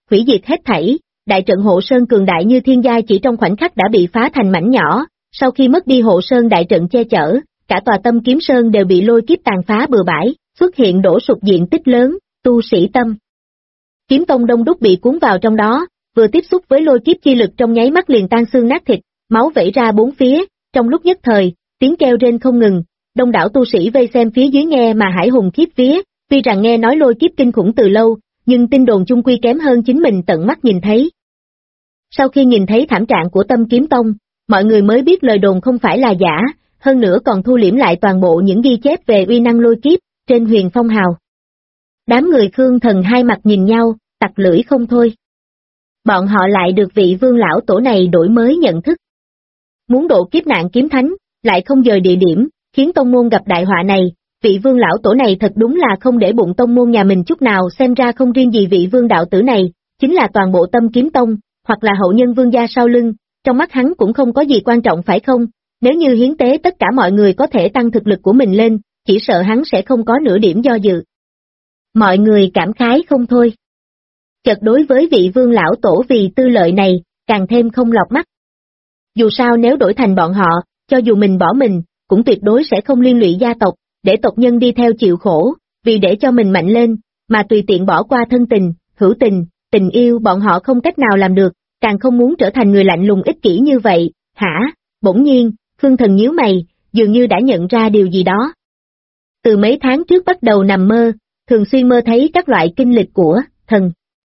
hủy diệt hết thảy, đại trận hộ sơn cường đại như thiên giai chỉ trong khoảnh khắc đã bị phá thành mảnh nhỏ, sau khi mất đi hộ sơn đại trận che chở, cả tòa Tâm Kiếm Sơn đều bị lôi kiếp tàn phá bừa bãi, xuất hiện đổ sụp diện tích lớn, tu sĩ Tâm Kiếm Tông đông đúc bị cuốn vào trong đó, vừa tiếp xúc với lôi kiếp chi lực trong nháy mắt liền tan xương nát thịt, máu vẩy ra bốn phía, trong lúc nhất thời, tiếng kêu rên không ngừng, đông đảo tu sĩ vây xem phía dưới nghe mà hải hùng khiếp vía, tuy rằng nghe nói lôi kiếp kinh khủng từ lâu, nhưng tin đồn chung quy kém hơn chính mình tận mắt nhìn thấy. Sau khi nhìn thấy thảm trạng của Tâm Kiếm Tông, mọi người mới biết lời đồn không phải là giả, hơn nữa còn thu liễm lại toàn bộ những ghi chép về uy năng lôi kiếp trên Huyền Phong Hào. Đám người Khương Thần hai mặt nhìn nhau, tặc lưỡi không thôi. Bọn họ lại được vị Vương lão tổ này đổi mới nhận thức. Muốn độ kiếp nạn kiếm thánh, lại không dời địa điểm, khiến tông môn gặp đại họa này, vị Vương lão tổ này thật đúng là không để bụng tông môn nhà mình chút nào, xem ra không riêng gì vị Vương đạo tử này, chính là toàn bộ Tâm Kiếm Tông, hoặc là hậu nhân Vương gia sau lưng, trong mắt hắn cũng không có gì quan trọng phải không, nếu như hiến tế tất cả mọi người có thể tăng thực lực của mình lên, chỉ sợ hắn sẽ không có nửa điểm do dự. Mọi người cảm khái không thôi. Chợt đối với vị Vương lão tổ vì tư lợi này, càng thêm không lọt mắt. Dù sao nếu đổi thành bọn họ, cho dù mình bỏ mình, cũng tuyệt đối sẽ không liên lụy gia tộc, để tộc nhân đi theo chịu khổ, vì để cho mình mạnh lên, mà tùy tiện bỏ qua thân tình, hữu tình, tình yêu bọn họ không cách nào làm được, càng không muốn trở thành người lạnh lùng ích kỷ như vậy, hả? Bỗng nhiên, Khương Thần nhíu mày, dường như đã nhận ra điều gì đó. Từ mấy tháng trước bắt đầu nằm mơ, thường xuyên mơ thấy các loại kinh lịch của thần.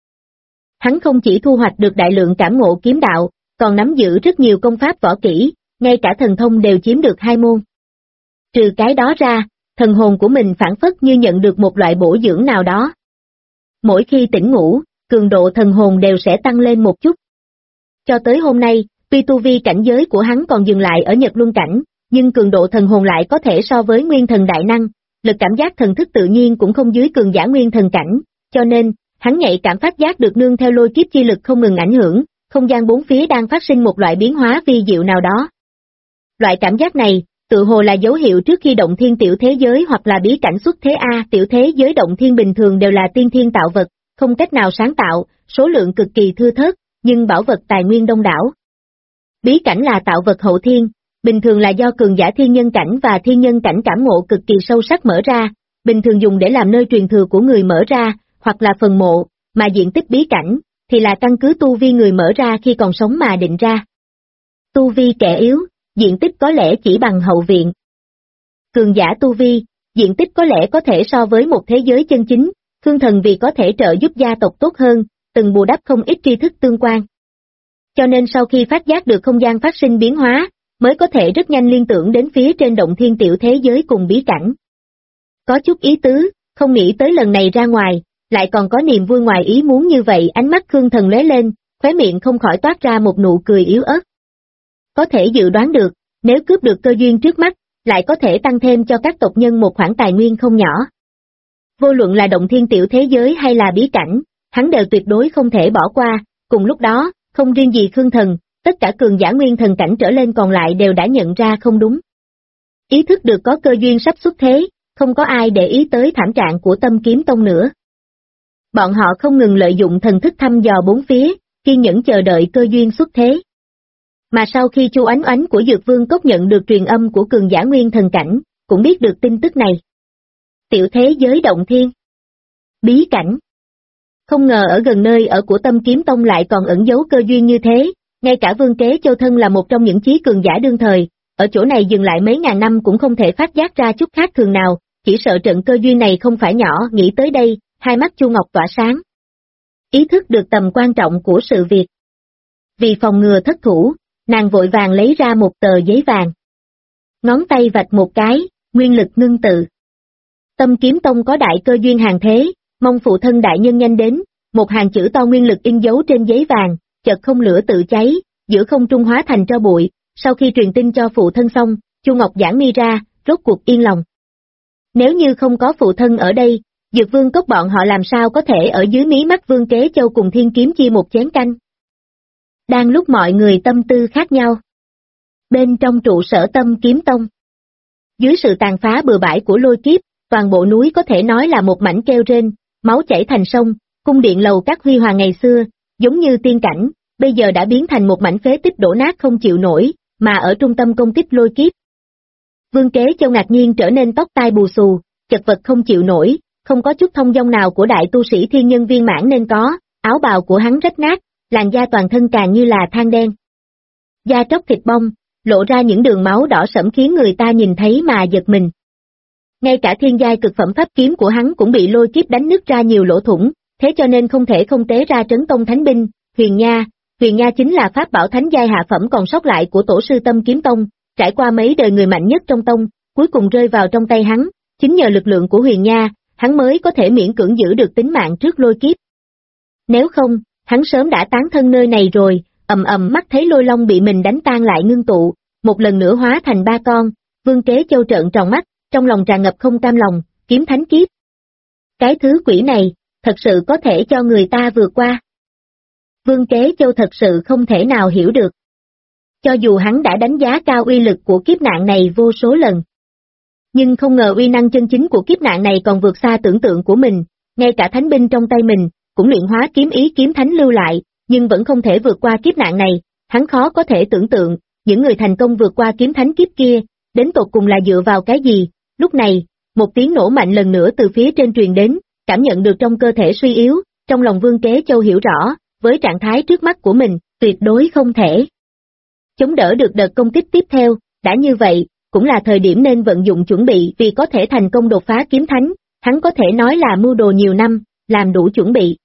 Hắn không chỉ thu hoạch được đại lượng cảm ngộ kiếm đạo, còn nắm giữ rất nhiều công pháp võ kỹ, ngay cả thần thông đều chiếm được 2 môn. Trừ cái đó ra, thần hồn của mình phản phất như nhận được một loại bổ dưỡng nào đó. Mỗi khi tỉnh ngủ, cường độ thần hồn đều sẽ tăng lên một chút. Cho tới hôm nay, tuy tu vi cảnh giới của hắn còn dừng lại ở Nhật Luân cảnh, nhưng cường độ thần hồn lại có thể so với nguyên thần đại năng, lực cảm giác thần thức tự nhiên cũng không dưới cường giả nguyên thần cảnh, cho nên, hắn nhạy cảm phát giác được nương theo lôi kiếp chi lực không ngừng ảnh hưởng, không gian bốn phía đang phát sinh một loại biến hóa vi diệu nào đó. Loại cảm giác này, tự hồ là dấu hiệu trước khi động thiên tiểu thế giới hoặc là bí cảnh xuất thế tiểu thế giới động thiên bình thường đều là tiên thiên tạo vật, không cách nào sáng tạo, số lượng cực kỳ thưa thớt, nhưng bảo vật tài nguyên đông đảo. Bí cảnh là tạo vật hậu thiên, bình thường là do cường giả thiên nhân cảnh và thiên nhân cảnh cảm ngộ cực kỳ sâu sắc mở ra, bình thường dùng để làm nơi truyền thừa của người mở ra, hoặc là phần mộ, mà diện tích bí cảnh, thì là căn cứ tu vi người mở ra khi còn sống mà định ra. Tu vi kẻ yếu, diện tích có lẽ chỉ bằng hậu viện. Cường giả tu vi, diện tích có lẽ có thể so với một thế giới chân chính, Khương Thần vì có thể trợ giúp gia tộc tốt hơn, từng bù đắp không ít tri thức tương quan. Cho nên sau khi phát giác được không gian phát sinh biến hóa, mới có thể rất nhanh liên tưởng đến phía trên động thiên tiểu thế giới cùng bí cảnh. Có chút ý tứ, không nghĩ tới lần này ra ngoài, lại còn có niềm vui ngoài ý muốn như vậy, ánh mắt Khương Thần lóe lên, khóe miệng không khỏi toát ra một nụ cười yếu ớt. Có thể dự đoán được, nếu cướp được cơ duyên trước mắt, lại có thể tăng thêm cho các tộc nhân một khoản tài nguyên không nhỏ. Vô luận là động thiên tiểu thế giới hay là bí cảnh, hắn đều tuyệt đối không thể bỏ qua, cùng lúc đó, không riêng gì Khương Thần, tất cả cường giả nguyên thần cảnh trở lên còn lại đều đã nhận ra không đúng. Ý thức được có cơ duyên sắp xuất thế, không có ai để ý tới thảm trạng của Tâm Kiếm Tông nữa. Bọn họ không ngừng lợi dụng thần thức thăm dò bốn phía, kiên nhẫn chờ đợi cơ duyên xuất thế. Mà sau khi Chu Oánh Oánh của Dược Vương Cốc nhận được truyền âm của cường giả nguyên thần cảnh, cũng biết được tin tức này. Tiểu thế giới động thiên. Bí cảnh. Không ngờ ở gần nơi ở của Tâm Kiếm Tông lại còn ẩn giấu cơ duyên như thế, ngay cả Vương Kế Châu thân là một trong những chí cường giả đương thời, ở chỗ này dừng lại mấy ngàn năm cũng không thể phát giác ra chút khác thường nào, chỉ sợ trận cơ duyên này không phải nhỏ, nghĩ tới đây, hai mắt Chu Ngọc tỏa sáng. Ý thức được tầm quan trọng của sự việc. Vì phòng ngừa thất thủ, nàng vội vàng lấy ra một tờ giấy vàng. Ngón tay vạch một cái, nguyên lực ngưng tự. Tâm Kiếm Tông có đại cơ duyên hàng thế, mong phụ thân đại nhân nhanh đến, một hàng chữ to nguyên lực in dấu trên giấy vàng, chợt không lửa tự cháy, giữa không trung hóa thành tro bụi, sau khi truyền tin cho phụ thân xong, Chu Ngọc giãn mi ra, rốt cuộc yên lòng. Nếu như không có phụ thân ở đây, Dược Vương Cốc bọn họ làm sao có thể ở dưới mí mắt Vương Kế Châu cùng Thiên Kiếm chia một chén canh. Đang lúc mọi người tâm tư khác nhau. Bên trong trụ sở Tâm Kiếm Tông. Dưới sự tàn phá bừa bãi của lôi kiếp, toàn bộ núi có thể nói là một mảnh kêu rên, máu chảy thành sông, Cung điện lầu các huy hoàng ngày xưa, giống như tiên cảnh, bây giờ đã biến thành một mảnh phế tích đổ nát không chịu nổi, mà ở trung tâm công kích lôi kiếp. Vương Kế Châu ngạc nhiên trở nên tóc tai bù xù, chật vật không chịu nổi, không có chút thông dong nào của đại tu sĩ thiên nhân viên mãn nên có, áo bào của hắn rách nát, làn da toàn thân càng như là than đen. Da tróc thịt bong, lộ ra những đường máu đỏ sẫm khiến người ta nhìn thấy mà giật mình. Ngay cả thiên giai cực phẩm pháp kiếm của hắn cũng bị lôi kiếp đánh nứt ra nhiều lỗ thủng, thế cho nên không thể không tế ra trấn tông thánh binh, Huyền Nha. Huyền Nha chính là pháp bảo thánh giai hạ phẩm còn sót lại của tổ sư Tâm Kiếm Tông, trải qua mấy đời người mạnh nhất trong tông, cuối cùng rơi vào trong tay hắn, chính nhờ lực lượng của Huyền Nha, hắn mới có thể miễn cưỡng giữ được tính mạng trước lôi kiếp. Nếu không, hắn sớm đã tán thân nơi này rồi, ầm ầm mắt thấy lôi long bị mình đánh tan lại ngưng tụ, một lần nữa hóa thành 3 con, Vương Kế Châu trợn tròn mắt, trong lòng tràn ngập không cam lòng, kiếm thánh kiếp. Cái thứ quỷ này, thật sự có thể cho người ta vượt qua. Vương Kế Châu thật sự không thể nào hiểu được. Cho dù hắn đã đánh giá cao uy lực của kiếp nạn này vô số lần. Nhưng không ngờ uy năng chân chính của kiếp nạn này còn vượt xa tưởng tượng của mình, ngay cả thánh binh trong tay mình, cũng luyện hóa kiếm ý kiếm thánh lưu lại, nhưng vẫn không thể vượt qua kiếp nạn này, hắn khó có thể tưởng tượng, những người thành công vượt qua kiếm thánh kiếp kia, đến tột cùng là dựa vào cái gì. Lúc này, một tiếng nổ mạnh lần nữa từ phía trên truyền đến, cảm nhận được trong cơ thể suy yếu, trong lòng Vương Kế Châu hiểu rõ, với trạng thái trước mắt của mình, tuyệt đối không thể chống đỡ được đợt công kích tiếp theo, đã như vậy, cũng là thời điểm nên vận dụng chuẩn bị vì có thể thành công đột phá kiếm thánh, hắn có thể nói là mưu đồ nhiều năm, làm đủ chuẩn bị.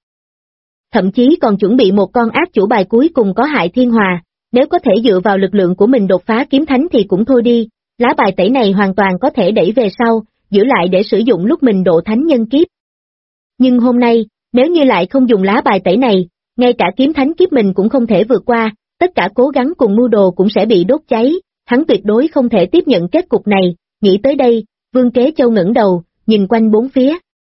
Thậm chí còn chuẩn bị một con ác chủ bài cuối cùng có hại thiên hòa, nếu có thể dựa vào lực lượng của mình đột phá kiếm thánh thì cũng thôi đi, lá bài tẩy này hoàn toàn có thể đẩy về sau, giữ lại để sử dụng lúc mình độ thánh nhân kiếp. Nhưng hôm nay, nếu như lại không dùng lá bài tẩy này, ngay cả kiếm thánh kiếp mình cũng không thể vượt qua, tất cả cố gắng cùng mưu đồ cũng sẽ bị đốt cháy, hắn tuyệt đối không thể tiếp nhận kết cục này, nghĩ tới đây, Vương Kế Châu ngẩng đầu, nhìn quanh bốn phía.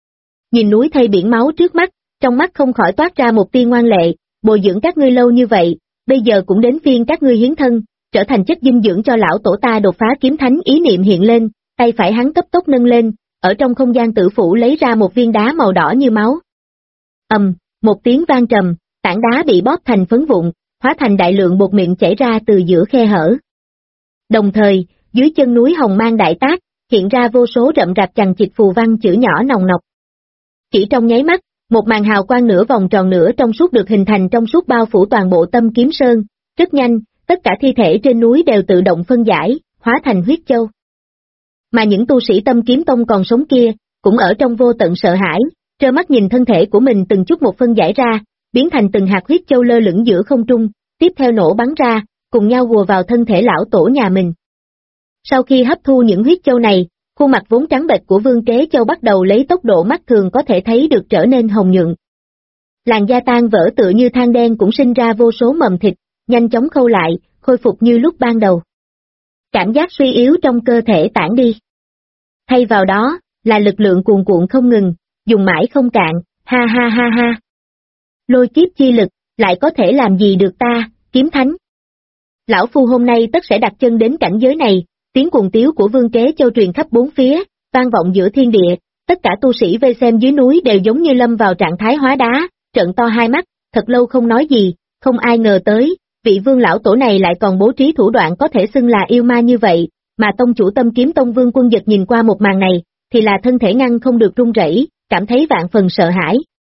Nhìn núi thây biển máu trước mắt, trong mắt không khỏi toát ra một tia ngoan lệ, bồi dưỡng các ngươi lâu như vậy, bây giờ cũng đến phiên các ngươi hiến thân, trở thành chất dinh dưỡng cho lão tổ ta đột phá kiếm thánh. Ý niệm hiện lên, tay phải hắn cấp tốc nâng lên, ở trong không gian tử phủ lấy ra một viên đá màu đỏ như máu. Một tiếng vang trầm, tảng đá bị bóp thành phấn vụn, hóa thành đại lượng bột mịn chảy ra từ giữa khe hở. Đồng thời, dưới chân núi hồng mang đại tác, hiện ra vô số rậm rạp chằng chịt phù văn chữ nhỏ nòng nọc. Chỉ trong nháy mắt, một màn hào quang nửa vòng tròn nửa trong suốt được hình thành trong suốt bao phủ toàn bộ Tâm Kiếm Sơn, rất nhanh, tất cả thi thể trên núi đều tự động phân giải, hóa thành huyết châu. Mà những tu sĩ Tâm Kiếm Tông còn sống kia, cũng ở trong vô tận sợ hãi, trơ mắt nhìn thân thể của mình từng chút một phân giải ra, biến thành từng hạt huyết châu lơ lửng giữa không trung, tiếp theo nổ bắn ra, cùng nhau hùa vào thân thể lão tổ nhà mình. Sau khi hấp thu những huyết châu này, khuôn mặt vốn trắng bệch của Vương Kế Châu bắt đầu lấy tốc độ mắt thường có thể thấy được trở nên hồng nhuận. Làn da tan vỡ tựa như than đen cũng sinh ra vô số mầm thịt, nhanh chóng khâu lại, khôi phục như lúc ban đầu. Cảm giác suy yếu trong cơ thể tản đi. Thay vào đó, là lực lượng cuồn cuộn không ngừng, dùng mãi không cạn, ha ha ha ha. Lôi kiếp chi lực, lại có thể làm gì được ta, kiếm thánh. Lão Phu hôm nay tất sẽ đặt chân đến cảnh giới này, tiếng cuồng tiếu của Vương Kế Châu truyền khắp bốn phía, vang vọng giữa thiên địa, tất cả tu sĩ vây xem dưới núi đều giống như lâm vào trạng thái hóa đá, trợn to hai mắt, thật lâu không nói gì, không ai ngờ tới, vị Vương lão tổ này lại còn bố trí thủ đoạn có thể xưng là yêu ma như vậy, mà tông chủ Tâm Kiếm Tông Vương Quân Dật nhìn qua một màn này, thì là thân thể ngăn không được run rẩy, cảm thấy vạn phần sợ hãi.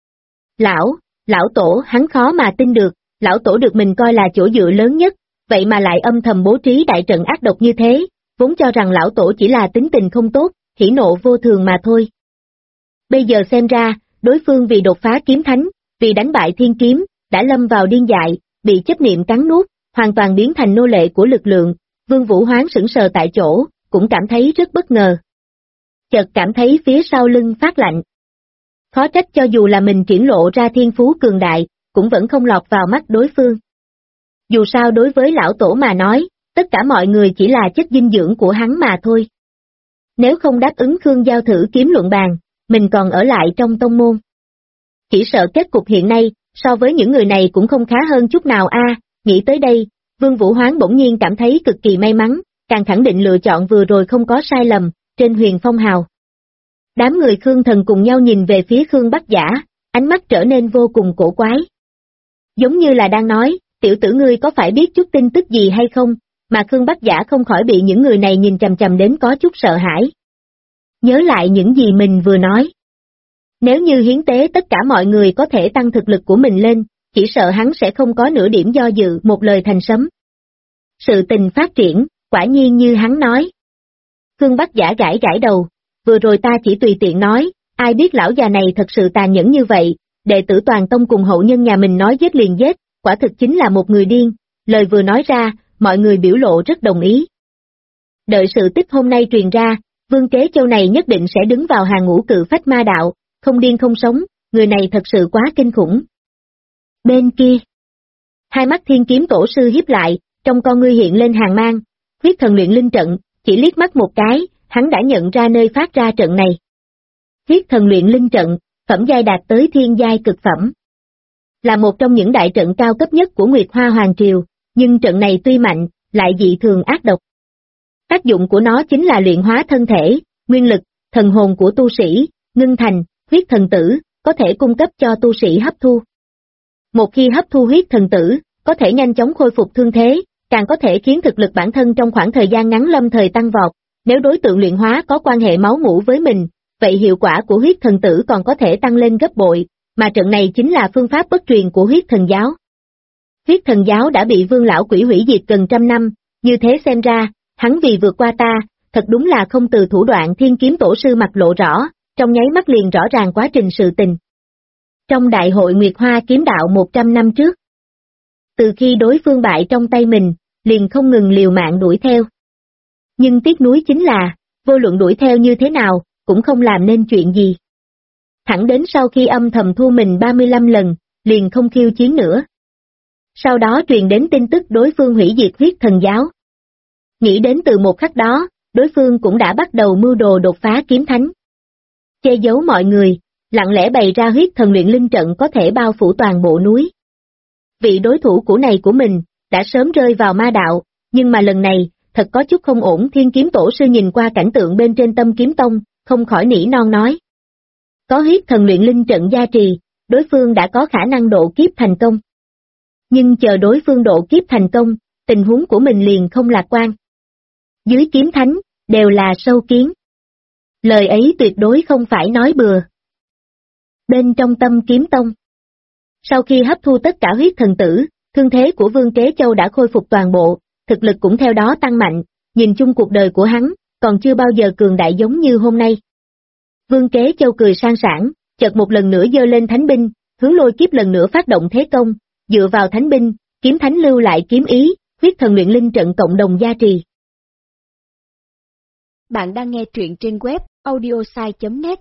Lão tổ hắn khó mà tin được, lão tổ được mình coi là chỗ dựa lớn nhất, vậy mà lại âm thầm bố trí đại trận ác độc như thế, vốn cho rằng lão tổ chỉ là tính tình không tốt, hỉ nộ vô thường mà thôi. Bây giờ xem ra, đối phương vì đột phá kiếm thánh, vì đánh bại thiên kiếm, đã lâm vào điên dại, bị chấp niệm cắn nuốt, hoàn toàn biến thành nô lệ của lực lượng. Vương Vũ Hoán sững sờ tại chỗ, cũng cảm thấy rất bất ngờ. Chợt cảm thấy phía sau lưng phát lạnh. Khó trách cho dù là mình triển lộ ra thiên phú cường đại, cũng vẫn không lọt vào mắt đối phương. Dù sao đối với lão tổ mà nói, tất cả mọi người chỉ là chất dinh dưỡng của hắn mà thôi. Nếu không đáp ứng Khương Giao thử kiếm luận bàn, mình còn ở lại trong tông môn. Chỉ sợ kết cục hiện nay, so với những người này cũng không khá hơn chút nào a. Nghĩ tới đây, Vương Vũ Hoán bỗng nhiên cảm thấy cực kỳ may mắn, càng khẳng định lựa chọn vừa rồi không có sai lầm, trên Huyền Phong Hào. Đám người Khương Thần cùng nhau nhìn về phía Khương Bắc Giả, ánh mắt trở nên vô cùng cổ quái. Giống như là đang nói, tiểu tử ngươi có phải biết chút tin tức gì hay không, mà Khương Bắc Giả không khỏi bị những người này nhìn chằm chằm đến có chút sợ hãi. Nhớ lại những gì mình vừa nói. Nếu như hiến tế tất cả mọi người có thể tăng thực lực của mình lên, chỉ sợ hắn sẽ không có nửa điểm do dự, một lời thành sấm. Sự tình phát triển, quả nhiên như hắn nói. Khương Bắc Giả gãi gãi đầu, vừa rồi ta chỉ tùy tiện nói, ai biết lão già này thật sự tàn nhẫn như vậy, đệ tử toàn tông cùng hậu nhân nhà mình nói giết liền giết, quả thực chính là một người điên, lời vừa nói ra, mọi người biểu lộ rất đồng ý. Đợi sự tích hôm nay truyền ra, Vương Kế Châu này nhất định sẽ đứng vào hàng ngũ cự phách ma đạo, không điên không sống, người này thật sự quá kinh khủng. Bên kia, hai mắt Thiên Kiếm Tổ sư hiếp lại, trong con ngươi hiện lên hàn mang, huyết thần luyện linh trận, chỉ liếc mắt một cái, hắn đã nhận ra nơi phát ra trận này. Huyết thần luyện linh trận, phẩm giai đạt tới thiên giai cực phẩm. Là một trong những đại trận cao cấp nhất của Nguyệt Hoa Hoàng Triều, nhưng trận này tuy mạnh, lại dị thường ác độc. Tác dụng của nó chính là luyện hóa thân thể, nguyên lực, thần hồn của tu sĩ, ngưng thành, huyết thần tử, có thể cung cấp cho tu sĩ hấp thu. Một khi hấp thu huyết thần tử, có thể nhanh chóng khôi phục thương thế, càng có thể khiến thực lực bản thân trong khoảng thời gian ngắn lâm thời tăng vọt. Nếu đối tượng luyện hóa có quan hệ máu mủ với mình, vậy hiệu quả của huyết thần tử còn có thể tăng lên gấp bội, mà trận này chính là phương pháp bất truyền của huyết thần giáo. Huyết thần giáo đã bị Vương lão quỷ hủy diệt gần 100 năm, như thế xem ra, hắn vì vượt qua ta, thật đúng là không từ thủ đoạn. Thiên Kiếm Tổ sư mặt lộ rõ, trong nháy mắt liền rõ ràng quá trình sự tình. Trong đại hội Nguyệt Hoa kiếm đạo 100 năm trước, từ khi đối phương bại trong tay mình, liền không ngừng liều mạng đuổi theo. Nhưng tiếc nuối chính là, vô luận đuổi theo như thế nào, cũng không làm nên chuyện gì. Thẳng đến sau khi âm thầm thua mình 35 lần, liền không khiêu chiến nữa. Sau đó truyền đến tin tức đối phương hủy diệt huyết thần giáo. Nghĩ đến từ một khắc đó, đối phương cũng đã bắt đầu mưu đồ đột phá kiếm thánh. Che giấu mọi người, lặng lẽ bày ra huyết thần luyện linh trận có thể bao phủ toàn bộ núi. Vị đối thủ của này của mình, đã sớm rơi vào ma đạo, nhưng mà lần này, thật có chút không ổn. Thiên Kiếm Tổ sư nhìn qua cảnh tượng bên trên Tâm Kiếm Tông, không khỏi nỉ non nói. Có huyết thần luyện linh trận gia trì, đối phương đã có khả năng độ kiếp thành công. Nhưng chờ đối phương độ kiếp thành công, tình huống của mình liền không lạc quan. Dưới kiếm thánh, đều là sâu kiến. Lời ấy tuyệt đối không phải nói bừa. Bên trong Tâm Kiếm Tông, sau khi hấp thu tất cả huyết thần tử, thương thế của Vương Kế Châu đã khôi phục toàn bộ, thực lực cũng theo đó tăng mạnh, nhìn chung cuộc đời của hắn, còn chưa bao giờ cường đại giống như hôm nay. Vương Kế Châu cười sang sảng, chợt một lần nữa giơ lên thánh binh, hướng Lôi Kiếp lần nữa phát động thế công, dựa vào thánh binh, kiếm thánh lưu lại kiếm ý, huyết thần luyện linh trận cộng đồng gia trì. Bạn đang nghe truyện trên web audiosai.net.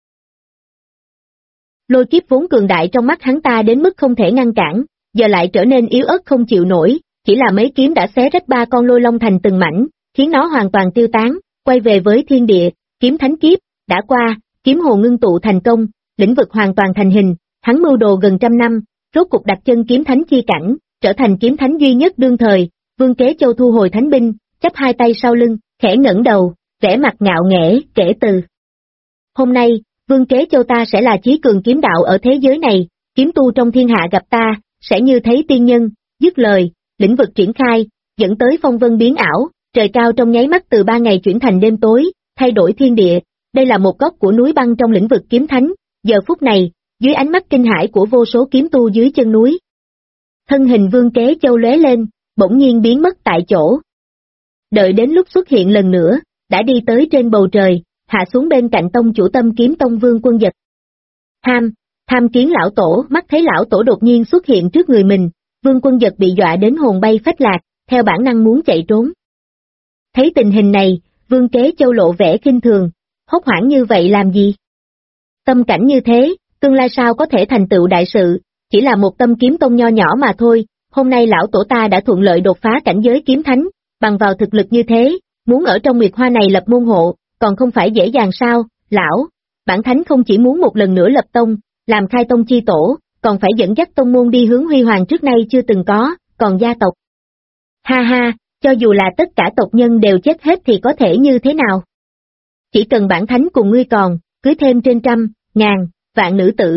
Lôi Kiếp vốn cường đại trong mắt hắn ta đến mức không thể ngăn cản, giờ lại trở nên yếu ớt không chịu nổi, chỉ là mấy kiếm đã xé rách 3 con lôi long thành từng mảnh, khiến nó hoàn toàn tiêu tán, quay về với thiên địa, kiếm thánh kiếp, đã qua, kiếm hồ ngưng tụ thành công, lĩnh vực hoàn toàn thành hình, hắn mưu đồ gần 100 năm, rốt cục đặt chân kiếm thánh chi cảnh, trở thành kiếm thánh duy nhất đương thời. Vương Kế Châu thu hồi thánh binh, chắp hai tay sau lưng, khẽ ngẩng đầu, vẻ mặt ngạo nghễ, kể từ hôm nay, Vương Kế Châu ta sẽ là chí cường kiếm đạo ở thế giới này, kiếm tu trong thiên hạ gặp ta, sẽ như thấy tiên nhân. Dứt lời, lĩnh vực triển khai, dẫn tới phong vân biến ảo, trời cao trong nháy mắt từ 3 ngày chuyển thành đêm tối, thay đổi thiên địa. Đây là một góc của núi băng trong lĩnh vực kiếm thánh, giờ phút này, dưới ánh mắt kinh hãi của vô số kiếm tu dưới chân núi. Thân hình Vương Kế Châu lóe lên, bỗng nhiên biến mất tại chỗ. Đợi đến lúc xuất hiện lần nữa, đã đi tới trên bầu trời, hạ xuống bên cạnh tông chủ Tâm Kiếm Tông Vương Quân Dật. Tham kiến lão tổ. Mắt thấy lão tổ đột nhiên xuất hiện trước người mình, Vương Quân Dật bị dọa đến hồn bay phách lạc, theo bản năng muốn chạy trốn. Thấy tình hình này, Vương Kế Châu lộ vẻ khinh thường, hốt hoảng như vậy làm gì? Tâm cảnh như thế, tương lai sao có thể thành tựu đại sự, chỉ là một Tâm Kiếm Tông nho nhỏ mà thôi. Hôm nay lão tổ ta đã thuận lợi đột phá cảnh giới kiếm thánh, bằng vào thực lực như thế, muốn ở trong Nguyệt Hoa này lập môn hộ, còn không phải dễ dàng sao? Lão, bản thánh không chỉ muốn một lần nữa lập tông, làm khai tông chi tổ, còn phải dẫn dắt tông môn đi hướng huy hoàng trước nay chưa từng có, còn gia tộc. Ha ha, cho dù là tất cả tộc nhân đều chết hết thì có thể như thế nào? Chỉ cần bản thánh cùng ngươi còn, cưới thêm trên 100, 1000, vạn nữ tử,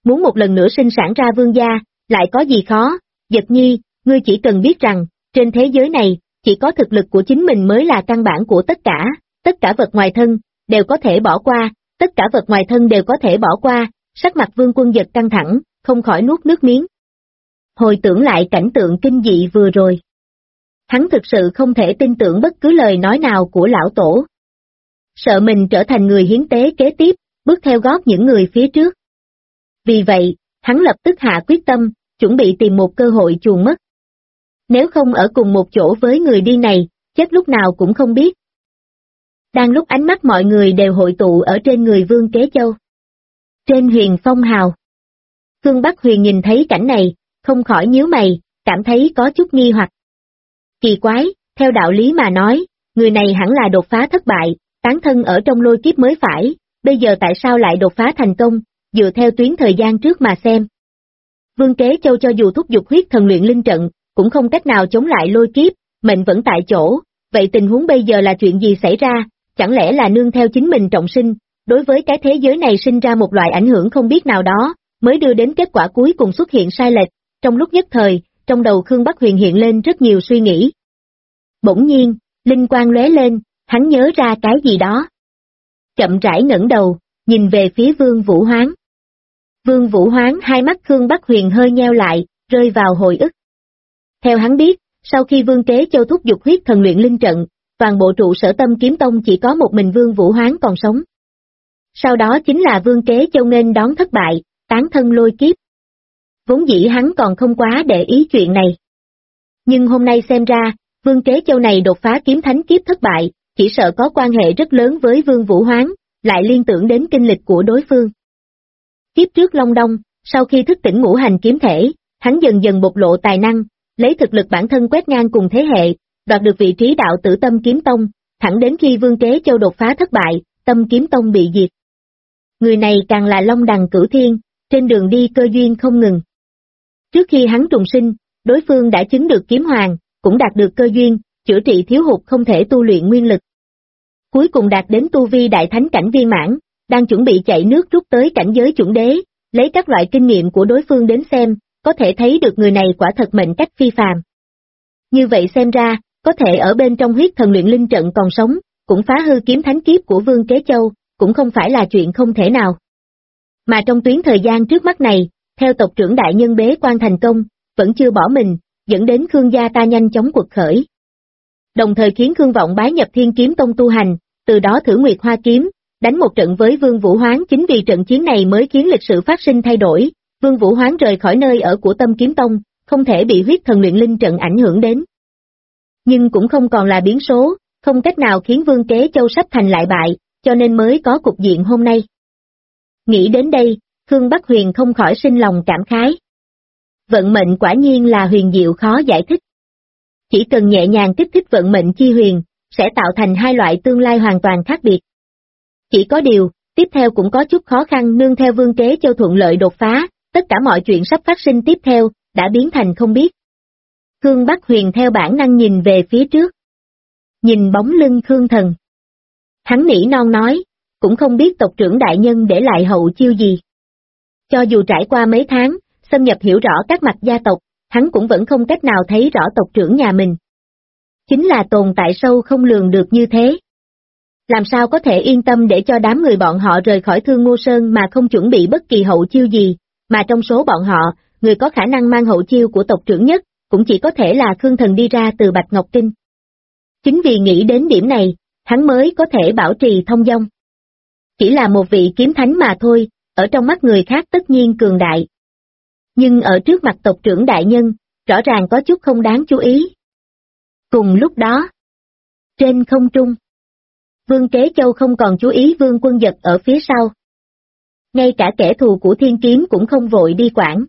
muốn một lần nữa sinh sản ra vương gia, lại có gì khó, Giật Nhi, ngươi chỉ cần biết rằng, trên thế giới này, chỉ có thực lực của chính mình mới là căn bản của tất cả vật ngoài thân, đều có thể bỏ qua, tất cả vật ngoài thân đều có thể bỏ qua, sắc mặt Vương Quân Giật căng thẳng, không khỏi nuốt nước miếng. Hồi tưởng lại cảnh tượng kinh dị vừa rồi. Hắn thực sự không thể tin tưởng bất cứ lời nói nào của lão tổ. Sợ mình trở thành người hiến tế kế tiếp, bước theo gót những người phía trước. Vì vậy, hắn lập tức hạ quyết tâm, chuẩn bị tìm một cơ hội chuồn mất. Nếu không ở cùng một chỗ với người đi này, chết lúc nào cũng không biết. Đang lúc ánh mắt mọi người đều hội tụ ở trên người Vương Kế Châu. Trên Huyền Phong Hào. Khương Bắc Huyền nhìn thấy cảnh này, không khỏi nhíu mày, cảm thấy có chút nghi hoặc. Kỳ quái, theo đạo lý mà nói, người này hẳn là đột phá thất bại, tán thân ở trong lôi kiếp mới phải, bây giờ tại sao lại đột phá thành công, dựa theo tuyến thời gian trước mà xem. Vương Kế Châu cho dù thúc giục huyết thần luyện linh trận, cũng không cách nào chống lại lôi kiếp, mệnh vẫn tại chỗ, vậy tình huống bây giờ là chuyện gì xảy ra, chẳng lẽ là nương theo chính mình trọng sinh, đối với cái thế giới này sinh ra một loại ảnh hưởng không biết nào đó, mới đưa đến kết quả cuối cùng xuất hiện sai lệch, trong lúc nhất thời, trong đầu Khương Bắc Huyền hiện lên rất nhiều suy nghĩ. Bỗng nhiên, linh quang lóe lên, hắn nhớ ra cái gì đó. Chậm rãi ngẩng đầu, nhìn về phía Vương Vũ Hoán. Vương Vũ Hoán hai mắt Khương Bắc Huyền hơi nheo lại, rơi vào hồi ức. Theo hắn biết, sau khi Vương Kế Châu thúc giục huyết thần luyện linh trận, toàn bộ trụ sở Tâm Kiếm Tông chỉ có một mình Vương Vũ Hoán còn sống. Sau đó chính là Vương Kế Châu nên đón thất bại, tán thân lôi kiếp. Vốn dĩ hắn còn không quá để ý chuyện này. Nhưng hôm nay xem ra, Vương Kế Châu này đột phá kiếm thánh kiếp thất bại, chỉ sợ có quan hệ rất lớn với Vương Vũ Hoán, lại liên tưởng đến kinh lịch của đối phương. Kiếp trước Long Đông, sau khi thức tỉnh ngũ hành kiếm thể, hắn dần dần bộc lộ tài năng, lấy thực lực bản thân quét ngang cùng thế hệ, đoạt được vị trí đạo tử Tâm Kiếm Tông, thẳng đến khi Vương Kế Châu đột phá thất bại, Tâm Kiếm Tông bị diệt. Người này càng là Long Đằng Cửu Thiên, trên đường đi cơ duyên không ngừng. Trước khi hắn trùng sinh, đối phương đã chứng được kiếm hoàng, cũng đạt được cơ duyên, chữa trị thiếu hụt không thể tu luyện nguyên lực. Cuối cùng đạt đến tu vi đại thánh cảnh viên mãn, đang chuẩn bị chạy nước rút tới cảnh giới chuẩn đế, lấy các loại kinh nghiệm của đối phương đến xem, có thể thấy được người này quả thật mệnh cách phi phàm. Như vậy xem ra, có thể ở bên trong huyết thần luyện linh trận còn sống, cũng phá hư kiếm thánh kiếp của Vương Kế Châu, cũng không phải là chuyện không thể nào. Mà trong tuyến thời gian trước mắt này, theo tộc trưởng đại nhân bế quan thành công, vẫn chưa bỏ mình, dẫn đến Khương gia ta nhanh chóng quật khởi. Đồng thời khiến Khương Vọng bái nhập Thiên Kiếm Tông tu hành, từ đó thử Nguyệt Hoa kiếm, đánh một trận với Vương Vũ Hoán, chính vì trận chiến này mới khiến lịch sử phát sinh thay đổi, Vương Vũ Hoán rời khỏi nơi ở của Tâm Kiếm Tông, không thể bị huyết thần luyện linh trận ảnh hưởng đến. Nhưng cũng không còn là biến số, không cách nào khiến Vương Kế Châu sắp thành lại bại, cho nên mới có cục diện hôm nay. Nghĩ đến đây, Khương Bắc Huyền không khỏi sinh lòng cảm khái. Vận mệnh quả nhiên là huyền diệu khó giải thích. Chỉ cần nhẹ nhàng kích thích vận mệnh chi huyền, sẽ tạo thành hai loại tương lai hoàn toàn khác biệt. Chỉ có điều, tiếp theo cũng có chút khó khăn nương theo Vương Kế Châu thuận lợi đột phá, tất cả mọi chuyện sắp phát sinh tiếp theo, đã biến thành không biết. Khương Bắc Huyền theo bản năng nhìn về phía trước. Nhìn bóng lưng Khương Thần. Hắn nỉ non nói, cũng không biết tộc trưởng đại nhân để lại hậu chiêu gì. Cho dù trải qua mấy tháng, xâm nhập hiểu rõ các mặt gia tộc, hắn cũng vẫn không cách nào thấy rõ tộc trưởng nhà mình. Chính là tồn tại sâu không lường được như thế. Làm sao có thể yên tâm để cho đám người bọn họ rời khỏi Thương Ngô Sơn mà không chuẩn bị bất kỳ hậu chiêu gì, mà trong số bọn họ, người có khả năng mang hậu chiêu của tộc trưởng nhất, cũng chỉ có thể là Khương Thần đi ra từ Bạch Ngọc Kinh. Chính vì nghĩ đến điểm này, hắn mới có thể bảo trì thông dong. Chỉ là một vị kiếm thánh mà thôi, ở trong mắt người khác tất nhiên cường đại. Nhưng ở trước mặt tộc trưởng đại nhân, rõ ràng có chút không đáng chú ý. Cùng lúc đó, trên không trung, Vương Kế Châu không còn chú ý Vương Quân Giật ở phía sau. Ngay cả kẻ thù của Thiên Kiếm cũng không vội đi quản.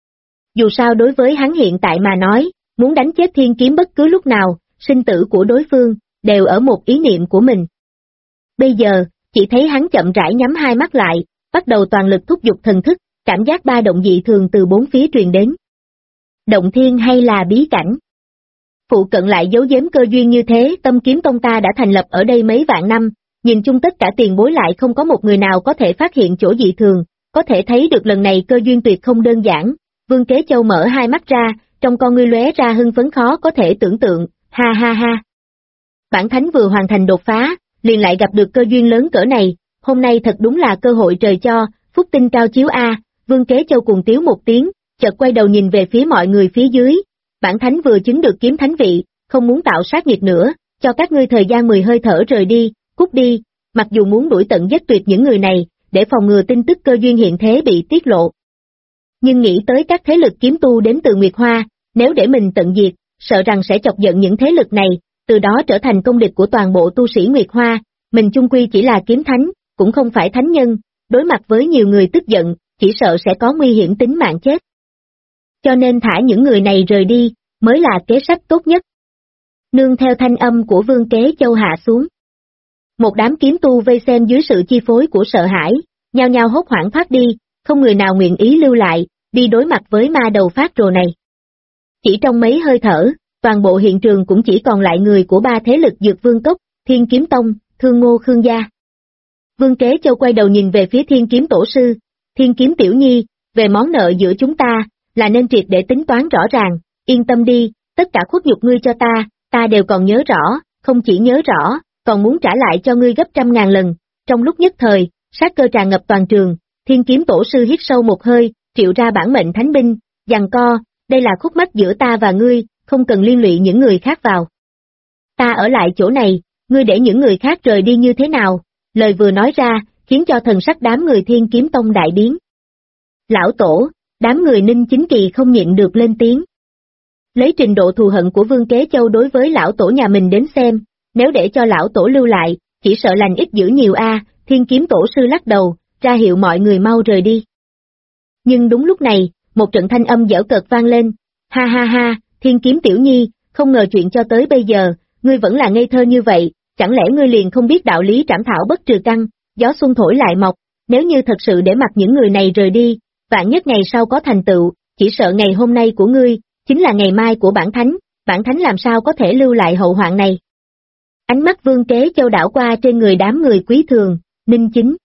Dù sao đối với hắn hiện tại mà nói, muốn đánh chết Thiên Kiếm bất cứ lúc nào, sinh tử của đối phương, đều ở một ý niệm của mình. Bây giờ, chỉ thấy hắn chậm rãi nhắm hai mắt lại, bắt đầu toàn lực thúc giục thần thức, cảm giác ba động dị thường từ bốn phía truyền đến. Động thiên hay là bí cảnh? Phụ cận lại giấu giếm cơ duyên như thế, Tâm Kiếm Tông ta đã thành lập ở đây mấy vạn năm, nhìn chung tất cả tiền bối lại không có một người nào có thể phát hiện chỗ dị thường, có thể thấy được lần này cơ duyên tuyệt không đơn giản. Vương Kế Châu mở hai mắt ra, trong con ngươi lóe ra hưng phấn khó có thể tưởng tượng, ha ha ha. Bản thánh vừa hoàn thành đột phá, liền lại gặp được cơ duyên lớn cỡ này, hôm nay thật đúng là cơ hội trời cho, phúc tinh cao chiếu a. Vương Kế Châu cùng tiếu một tiếng, chợt quay đầu nhìn về phía mọi người phía dưới, bản thánh vừa chứng được kiếm thánh vị, không muốn tạo sát nghiệt nữa, cho các ngươi thời gian 10 hơi thở rời đi, cút đi, mặc dù muốn đuổi tận giết tuyệt những người này, để phòng ngừa tin tức cơ duyên hiện thế bị tiết lộ. Nhưng nghĩ tới các thế lực kiếm tu đến từ Nguyệt Hoa, nếu để mình tận diệt, sợ rằng sẽ chọc giận những thế lực này, từ đó trở thành công địch của toàn bộ tu sĩ Nguyệt Hoa, mình chung quy chỉ là kiếm thánh, cũng không phải thánh nhân, đối mặt với nhiều người tức giận, chỉ sợ sẽ có nguy hiểm tính mạng chết. Cho nên thả những người này rời đi, mới là kế sách tốt nhất. Nương theo thanh âm của Vương Kế Châu hạ xuống. Một đám kiếm tu vây xem dưới sự chi phối của sợ hãi, nhao nhao hốt hoảng thoát đi, không người nào nguyện ý lưu lại, đi đối mặt với ma đầu phát rồ này. Chỉ trong mấy hơi thở, toàn bộ hiện trường cũng chỉ còn lại người của ba thế lực Dược Vương Cốc, Thiên Kiếm Tông, Thương Ngô Khương Gia. Vương Kế Châu quay đầu nhìn về phía Thiên Kiếm Tổ Sư, Thiên Kiếm Tiểu Nhi, về món nợ giữa chúng ta, là nên triệt để tính toán rõ ràng, yên tâm đi, tất cả khuất nhục ngươi cho ta đều còn nhớ rõ, không chỉ nhớ rõ, còn muốn trả lại cho ngươi gấp 100.000 lần. Trong lúc nhất thời, sát cơ tràn ngập toàn trường, Thiên Kiếm Tổ Sư hít sâu một hơi, triệu ra bản mệnh thánh binh, giằng co, đây là khúc mắc giữa ta và ngươi, không cần liên lụy những người khác vào. Ta ở lại chỗ này, ngươi để những người khác rời đi như thế nào? Lời vừa nói ra, khiến cho thần sắc đám người Thiên Kiếm Tông đại biến. Lão Tổ, đám người Ninh Chính Kỳ không nhịn được lên tiếng. Lấy trình độ thù hận của Vương Kế Châu đối với lão tổ nhà mình đến xem, nếu để cho lão tổ lưu lại, chỉ sợ lành ít dữ nhiều a. Thiên Kiếm Tổ Sư lắc đầu, ra hiệu mọi người mau rời đi. Nhưng đúng lúc này, một trận thanh âm giễu cợt vang lên, ha ha ha, Thiên Kiếm Tiểu Nhi, không ngờ chuyện cho tới bây giờ, ngươi vẫn là ngây thơ như vậy, chẳng lẽ ngươi liền không biết đạo lý trảm thảo bất trừ căn, gió xuân thổi lại mọc, nếu như thật sự để mặc những người này rời đi, vạn nhất ngày sau có thành tựu, chỉ sợ ngày hôm nay của ngươi, chính là ngày mai của bản thánh làm sao có thể lưu lại hậu hoạn này. Ánh mắt Vương Kế Châu đảo qua trên người đám người Quý Thường, Ninh Chính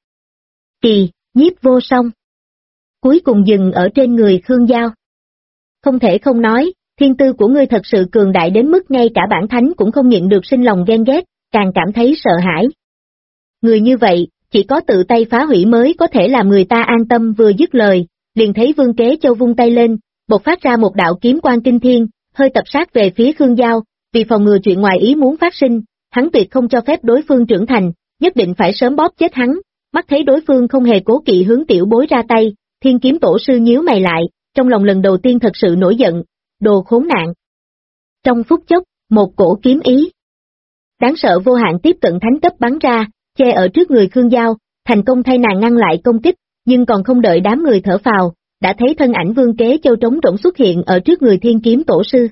Kỳ, Nhiếp Vô Song. Cuối cùng dừng ở trên người Khương Giao. Không thể không nói, thiên tư của ngươi thật sự cường đại đến mức ngay cả bản thánh cũng không nhịn được sinh lòng ghen ghét, càng cảm thấy sợ hãi. Người như vậy, chỉ có tự tay phá hủy mới có thể làm người ta an tâm. Vừa dứt lời, liền thấy Vương Kế Châu vung tay lên, bộc phát ra một đạo kiếm quang kinh thiên, hơi tập sát về phía Khương Giao, vì phòng ngừa chuyện ngoài ý muốn phát sinh, hắn tuyệt không cho phép đối phương trưởng thành, nhất định phải sớm bóp chết hắn. Mắt thấy đối phương không hề cố kỵ hướng tiểu bối ra tay, Thiên Kiếm Tổ Sư nhíu mày lại, trong lòng lần đầu tiên thật sự nổi giận, đồ khốn nạn. Trong phút chốc, một cổ kiếm ý đáng sợ vô hạn tiếp cận thánh cấp bắn ra, che ở trước người Khương Giao, thành công thay nàng ngăn lại công kích, nhưng còn không đợi đám người thở phào, đã thấy thân ảnh Vương Kế Châu trống rỗng xuất hiện ở trước người Thiên Kiếm Tổ Sư.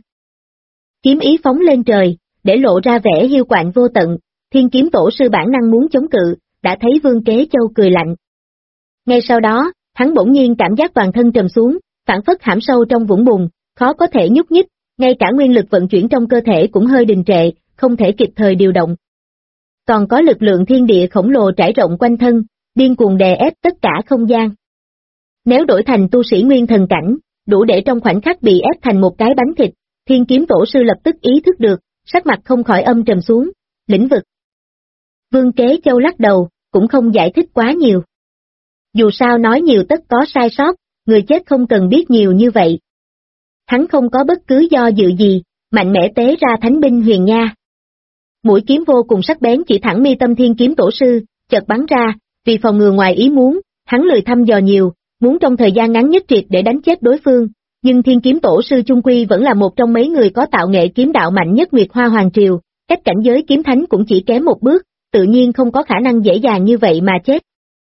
Kiếm ý phóng lên trời, để lộ ra vẻ hiu quạnh vô tận, Thiên Kiếm Tổ Sư bản năng muốn chống cự, đã thấy Vương Kế Châu cười lạnh. Ngay sau đó, hắn bỗng nhiên cảm giác toàn thân trầm xuống, phảng phất hãm sâu trong vũng bùn, khó có thể nhúc nhích, ngay cả nguyên lực vận chuyển trong cơ thể cũng hơi đình trệ, không thể kịp thời điều động. Còn có lực lượng thiên địa khổng lồ trải rộng quanh thân, điên cuồng đè ép tất cả không gian. Nếu đổi thành tu sĩ nguyên thần cảnh, đủ để trong khoảnh khắc bị ép thành một cái bánh thịt. Thiên Kiếm Tổ Sư lập tức ý thức được, sắc mặt không khỏi âm trầm xuống. Lĩnh vực. Vương Kế Châu lắc đầu, cũng không giải thích quá nhiều. Dù sao nói nhiều tất có sai sót, người chết không cần biết nhiều như vậy. Hắn không có bất cứ do dự gì, mạnh mẽ tế ra thánh binh Huyền Nha. Mũi kiếm vô cùng sắc bén chỉ thẳng mi tâm Thiên Kiếm Tổ Sư, chợt bắn ra, vì phòng ngừa ngoài ý muốn, hắn lười thăm dò nhiều, muốn trong thời gian ngắn nhất triệt để đánh chết đối phương, nhưng Thiên Kiếm Tổ Sư chung quy vẫn là một trong mấy người có tạo nghệ kiếm đạo mạnh nhất Nguyệt Hoa Hoàng Triều, cách cảnh giới kiếm thánh cũng chỉ kém một bước, tự nhiên không có khả năng dễ dàng như vậy mà chết.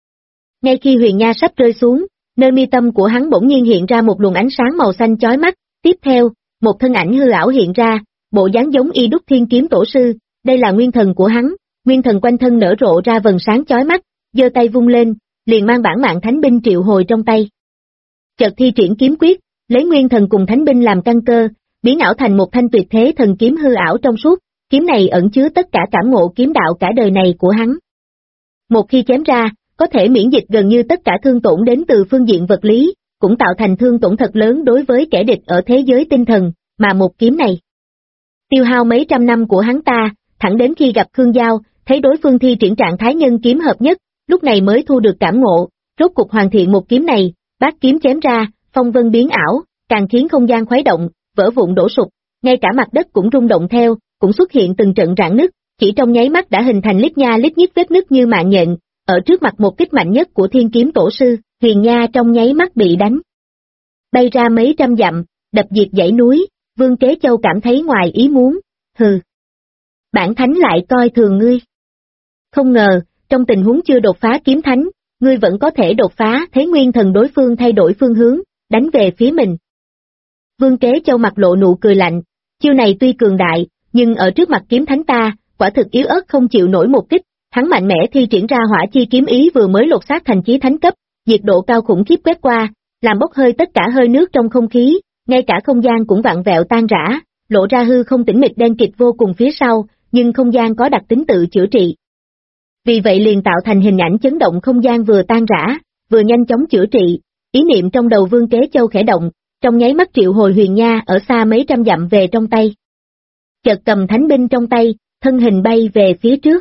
Ngay khi Huyền Nha sắp rơi xuống, nơi mi tâm của hắn bỗng nhiên hiện ra một luồng ánh sáng màu xanh chói mắt, tiếp theo, một thân ảnh hư ảo hiện ra, bộ dáng giống y đúc Thiên Kiếm Tổ Sư, đây là nguyên thần của hắn, nguyên thần quanh thân nở rộ ra vầng sáng chói mắt, giơ tay vung lên, liền mang bản mạng thánh binh triệu hồi trong tay. Chợt thi triển kiếm quyết, lấy nguyên thần cùng thánh binh làm căn cơ, biến ảo thành một thanh tuyệt thế thần kiếm hư ảo trong suốt, kiếm này ẩn chứa tất cả cảm ngộ kiếm đạo cả đời này của hắn. Một khi chém ra, có thể miễn dịch gần như tất cả thương tổn đến từ phương diện vật lý, cũng tạo thành thương tổn thật lớn đối với kẻ địch ở thế giới tinh thần, mà một kiếm này tiêu hao mấy trăm năm của hắn ta, thẳng đến khi gặp Khương Giao, thấy đối phương thi triển trạng thái nhân kiếm hợp nhất, lúc này mới thu được cảm ngộ, rốt cục hoàn thiện một kiếm này, bát kiếm chém ra, phong vân biến ảo, càng khiến không gian khuấy động, vỡ vụn đổ sụp, ngay cả mặt đất cũng rung động theo, cũng xuất hiện từng trận rạn nứt, chỉ trong nháy mắt đã hình thành lít nha lít nhít vết nứt như mạng nhện, ở trước mặt một kích mạnh nhất của Thiên Kiếm Tổ Sư, Huyền Nha trong nháy mắt bị đánh bay ra mấy trăm dặm, đập diệt dãy núi. Vương Kế Châu cảm thấy ngoài ý muốn, hừ. Bản thánh lại coi thường ngươi. Không ngờ, trong tình huống chưa đột phá kiếm thánh, ngươi vẫn có thể đột phá, thấy nguyên thần đối phương thay đổi phương hướng, đánh về phía mình. Vương Kế Châu mặt lộ nụ cười lạnh, chiêu này tuy cường đại, nhưng ở trước mặt kiếm thánh ta, quả thực yếu ớt không chịu nổi một kích, hắn mạnh mẽ thi triển ra hỏa chi kiếm ý vừa mới lột xác thành chí thánh cấp, nhiệt độ cao khủng khiếp quét qua, làm bốc hơi tất cả hơi nước trong không khí, ngay cả không gian cũng vặn vẹo tan rã, lộ ra hư không tĩnh mịch đen kịt vô cùng phía sau, nhưng không gian có đặc tính tự chữa trị. Vì vậy liền tạo thành hình ảnh chấn động không gian vừa tan rã, vừa nhanh chóng chữa trị, ý niệm trong đầu Vương Kế Châu khẽ động, trong nháy mắt triệu hồi Huyền Nha ở xa mấy trăm dặm về trong tay. Chợt cầm thánh binh trong tay, thân hình bay về phía trước.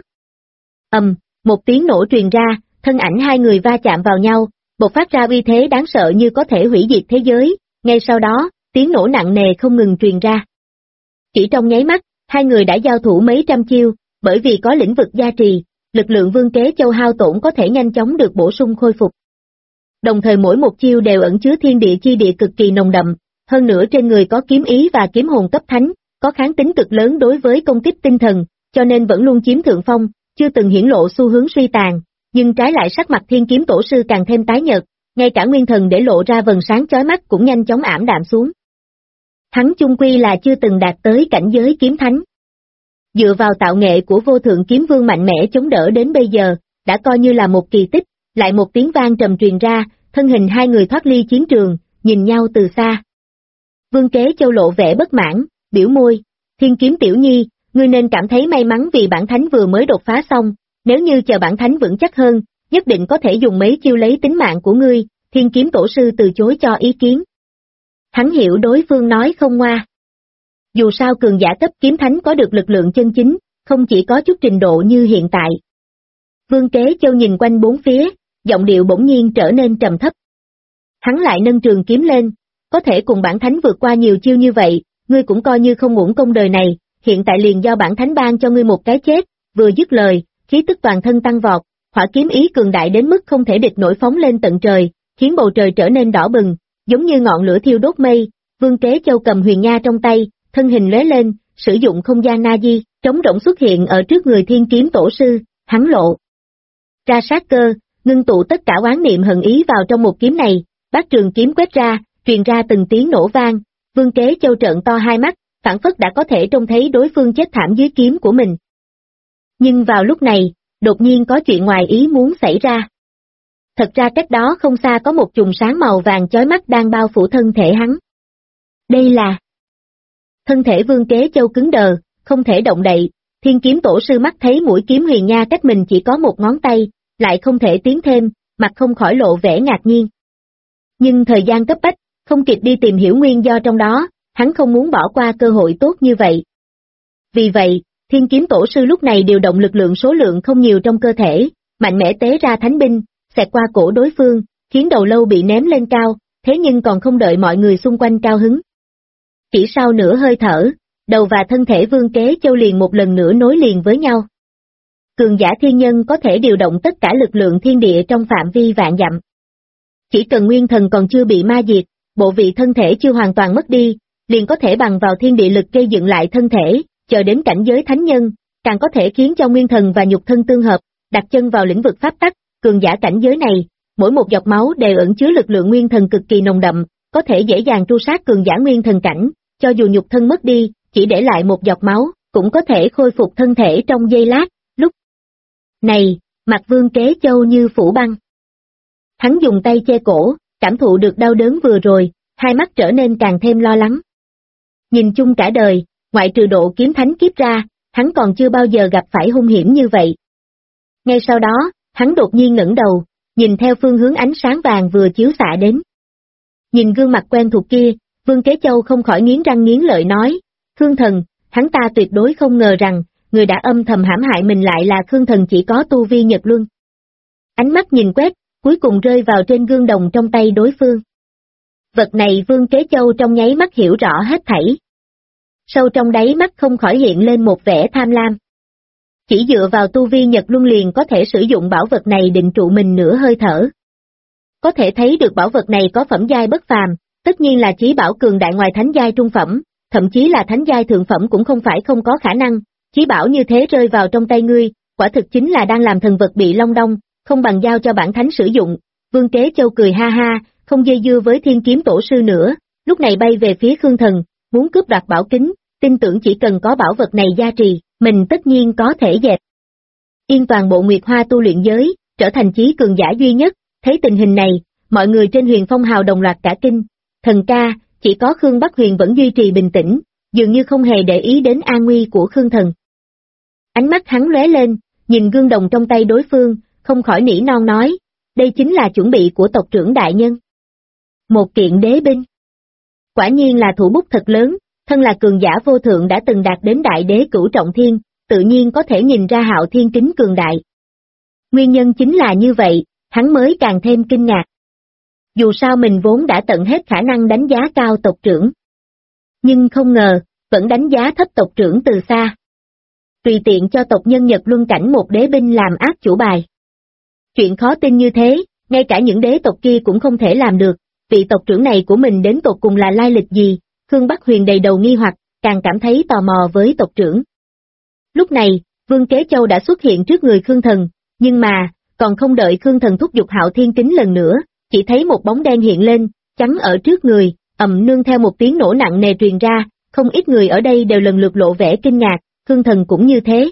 Một tiếng nổ truyền ra, thân ảnh hai người va chạm vào nhau, bộc phát ra uy thế đáng sợ như có thể hủy diệt thế giới, ngay sau đó, tiếng nổ nặng nề không ngừng truyền ra. Chỉ trong nháy mắt, hai người đã giao thủ mấy trăm chiêu, bởi vì có lĩnh vực gia trì, lực lượng Vương Kế Châu hao tổn có thể nhanh chóng được bổ sung khôi phục. Đồng thời mỗi một chiêu đều ẩn chứa thiên địa chi địa cực kỳ nồng đậm, hơn nữa trên người có kiếm ý và kiếm hồn cấp thánh, có kháng tính cực lớn đối với công kích tinh thần, cho nên vẫn luôn chiếm thượng phong, chưa từng hiển lộ xu hướng suy tàn, nhưng trái lại sắc mặt Thiên Kiếm Tổ Sư càng thêm tái nhợt, ngay cả nguyên thần để lộ ra vầng sáng chói mắt cũng nhanh chóng ảm đạm xuống. Hắn chung quy là chưa từng đạt tới cảnh giới kiếm thánh. Dựa vào tạo nghệ của vô thượng kiếm vương mạnh mẽ chống đỡ đến bây giờ, đã coi như là một kỳ tích, lại một tiếng vang trầm truyền ra, thân hình hai người thoát ly chiến trường, nhìn nhau từ xa. Vương Kế Châu lộ vẻ bất mãn, biểu môi, Thiên Kiếm tiểu nhi, ngươi nên cảm thấy may mắn vì bản thánh vừa mới đột phá xong, nếu như chờ bản thánh vững chắc hơn, nhất định có thể dùng mấy chiêu lấy tính mạng của ngươi. Thiên Kiếm Tổ Sư từ chối cho ý kiến. Hắn hiểu đối phương nói không ngoa. Dù sao cường giả cấp kiếm thánh có được lực lượng chân chính, không chỉ có chút trình độ như hiện tại. Vương Kế Châu nhìn quanh bốn phía, giọng điệu bỗng nhiên trở nên trầm thấp. Hắn lại nâng trường kiếm lên, có thể cùng bản thánh vượt qua nhiều chiêu như vậy, ngươi cũng coi như không uổng công đời này, hiện tại liền do bản thánh ban cho ngươi một cái chết. Vừa dứt lời, khí tức toàn thân tăng vọt, hỏa kiếm ý cường đại đến mức không thể địch nổi phóng lên tận trời, khiến bầu trời trở nên đỏ bừng, giống như ngọn lửa thiêu đốt mây. Vương Kế Châu cầm Huyền Nha trong tay, thân hình lóe lên, sử dụng không gian na di, trống rỗng xuất hiện ở trước người Thiên Kiếm Tổ Sư, hắn lộ ra sát cơ, ngưng tụ tất cả oán niệm hận ý vào trong một kiếm này, bát trường kiếm quét ra, truyền ra từng tiếng nổ vang. Vương Kế Châu trợn to hai mắt, phảng phất đã có thể trông thấy đối phương chết thảm dưới kiếm của mình. Nhưng vào lúc này, đột nhiên có chuyện ngoài ý muốn xảy ra. Thật ra cách đó không xa có một chùm sáng màu vàng chói mắt đang bao phủ thân thể hắn. Đây là... Thân thể Vương Kế Châu cứng đờ, không thể động đậy, Thiên Kiếm Tổ Sư mắt thấy mũi kiếm Huyền Nha cách mình chỉ có một ngón tay, lại không thể tiến thêm, mặt không khỏi lộ vẻ ngạc nhiên. Nhưng thời gian cấp bách, không kịp đi tìm hiểu nguyên do trong đó, hắn không muốn bỏ qua cơ hội tốt như vậy. Vì vậy, Thiên Kiếm Tổ Sư lúc này điều động lực lượng số lượng không nhiều trong cơ thể, mạnh mẽ tế ra thánh binh, xẹt qua cổ đối phương, khiến đầu lâu bị ném lên cao, thế nhưng còn không đợi mọi người xung quanh cao hứng. Chỉ sau nửa hơi thở, đầu và thân thể Vương Kế Châu liền một lần nữa nối liền với nhau. Cường giả thiên nhân có thể điều động tất cả lực lượng thiên địa trong phạm vi vạn dặm. Chỉ cần nguyên thần còn chưa bị ma diệt, bộ vị thân thể chưa hoàn toàn mất đi, liền có thể bằng vào thiên địa lực gây dựng lại thân thể, chờ đến cảnh giới thánh nhân, càng có thể khiến cho nguyên thần và nhục thân tương hợp, đặt chân vào lĩnh vực pháp tắc. Cường giả cảnh giới này, mỗi một giọt máu đều ẩn chứa lực lượng nguyên thần cực kỳ nồng đậm, có thể dễ dàng tru sát cường giả nguyên thần cảnh, cho dù nhục thân mất đi, chỉ để lại một giọt máu, cũng có thể khôi phục thân thể trong giây lát. Lúc này, mặt Vương Kế Châu như phủ băng. Hắn dùng tay che cổ, cảm thụ được đau đớn vừa rồi, hai mắt trở nên càng thêm lo lắng. Nhìn chung cả đời, ngoại trừ độ kiếm thánh kiếp ra, hắn còn chưa bao giờ gặp phải hung hiểm như vậy. Ngay sau đó, Hắn đột nhiên ngẩng đầu, nhìn theo phương hướng ánh sáng vàng vừa chiếu xạ đến. Nhìn gương mặt quen thuộc kia, Vương Kế Châu không khỏi nghiến răng nghiến lợi nói, Khương Thần, hắn ta tuyệt đối không ngờ rằng, người đã âm thầm hãm hại mình lại là Khương Thần chỉ có tu vi Nhật Luân. Ánh mắt nhìn quét, cuối cùng rơi vào trên gương đồng trong tay đối phương. Vật này Vương Kế Châu trong nháy mắt hiểu rõ hết thảy. Sâu trong đáy mắt không khỏi hiện lên một vẻ tham lam. Chỉ dựa vào tu vi Nhật Luân liền có thể sử dụng bảo vật này định trụ mình nửa hơi thở. Có thể thấy được bảo vật này có phẩm giai bất phàm, tất nhiên là chí bảo cường đại ngoài thánh giai trung phẩm, thậm chí là thánh giai thượng phẩm cũng không phải không có khả năng, chí bảo như thế rơi vào trong tay ngươi, quả thực chính là đang làm thần vật bị long đong, không bằng giao cho bản thánh sử dụng. Vương Kế Châu cười ha ha, không dây dưa với Thiên Kiếm Tổ sư nữa, lúc này bay về phía Khương Thần, muốn cướp đoạt bảo kính, tin tưởng chỉ cần có bảo vật này gia trì, mình tất nhiên có thể dẹp yên toàn bộ Nguyệt Hoa tu luyện giới, trở thành chí cường giả duy nhất. Thấy tình hình này, mọi người trên Huyền Phong Hào đồng loạt cả kinh. Thần ca, chỉ có Khương Bắc Huyền vẫn duy trì bình tĩnh, dường như không hề để ý đến an nguy của Khương Thần. Ánh mắt hắn lóe lên, nhìn gương đồng trong tay đối phương, không khỏi nỉ non nói, đây chính là chuẩn bị của tộc trưởng đại nhân. Một kiện đế binh. Quả nhiên là thủ bút thật lớn, thân là cường giả vô thượng đã từng đạt đến đại đế cửu trọng thiên, tự nhiên có thể nhìn ra Hạo Thiên kính cường đại. Nguyên nhân chính là như vậy, hắn mới càng thêm kinh ngạc. Dù sao mình vốn đã tận hết khả năng đánh giá cao tộc trưởng. Nhưng không ngờ, vẫn đánh giá thấp tộc trưởng từ xa. Tùy tiện cho tộc nhân Nhật Luân cảnh một đế binh làm ác chủ bài. Chuyện khó tin như thế, ngay cả những đế tộc kia cũng không thể làm được, vị tộc trưởng này của mình đến tột cùng là lai lịch gì, Khương Bắc Huyền đầy đầu nghi hoặc, càng cảm thấy tò mò với tộc trưởng. Lúc này, Vương Kế Châu đã xuất hiện trước người Khương Thần, nhưng mà, còn không đợi Khương Thần thúc giục Hạo Thiên kính lần nữa, chỉ thấy một bóng đen hiện lên, chắn ở trước người, nương theo một tiếng nổ nặng nề truyền ra, không ít người ở đây đều lần lượt lộ vẻ kinh ngạc, Khương Thần cũng như thế.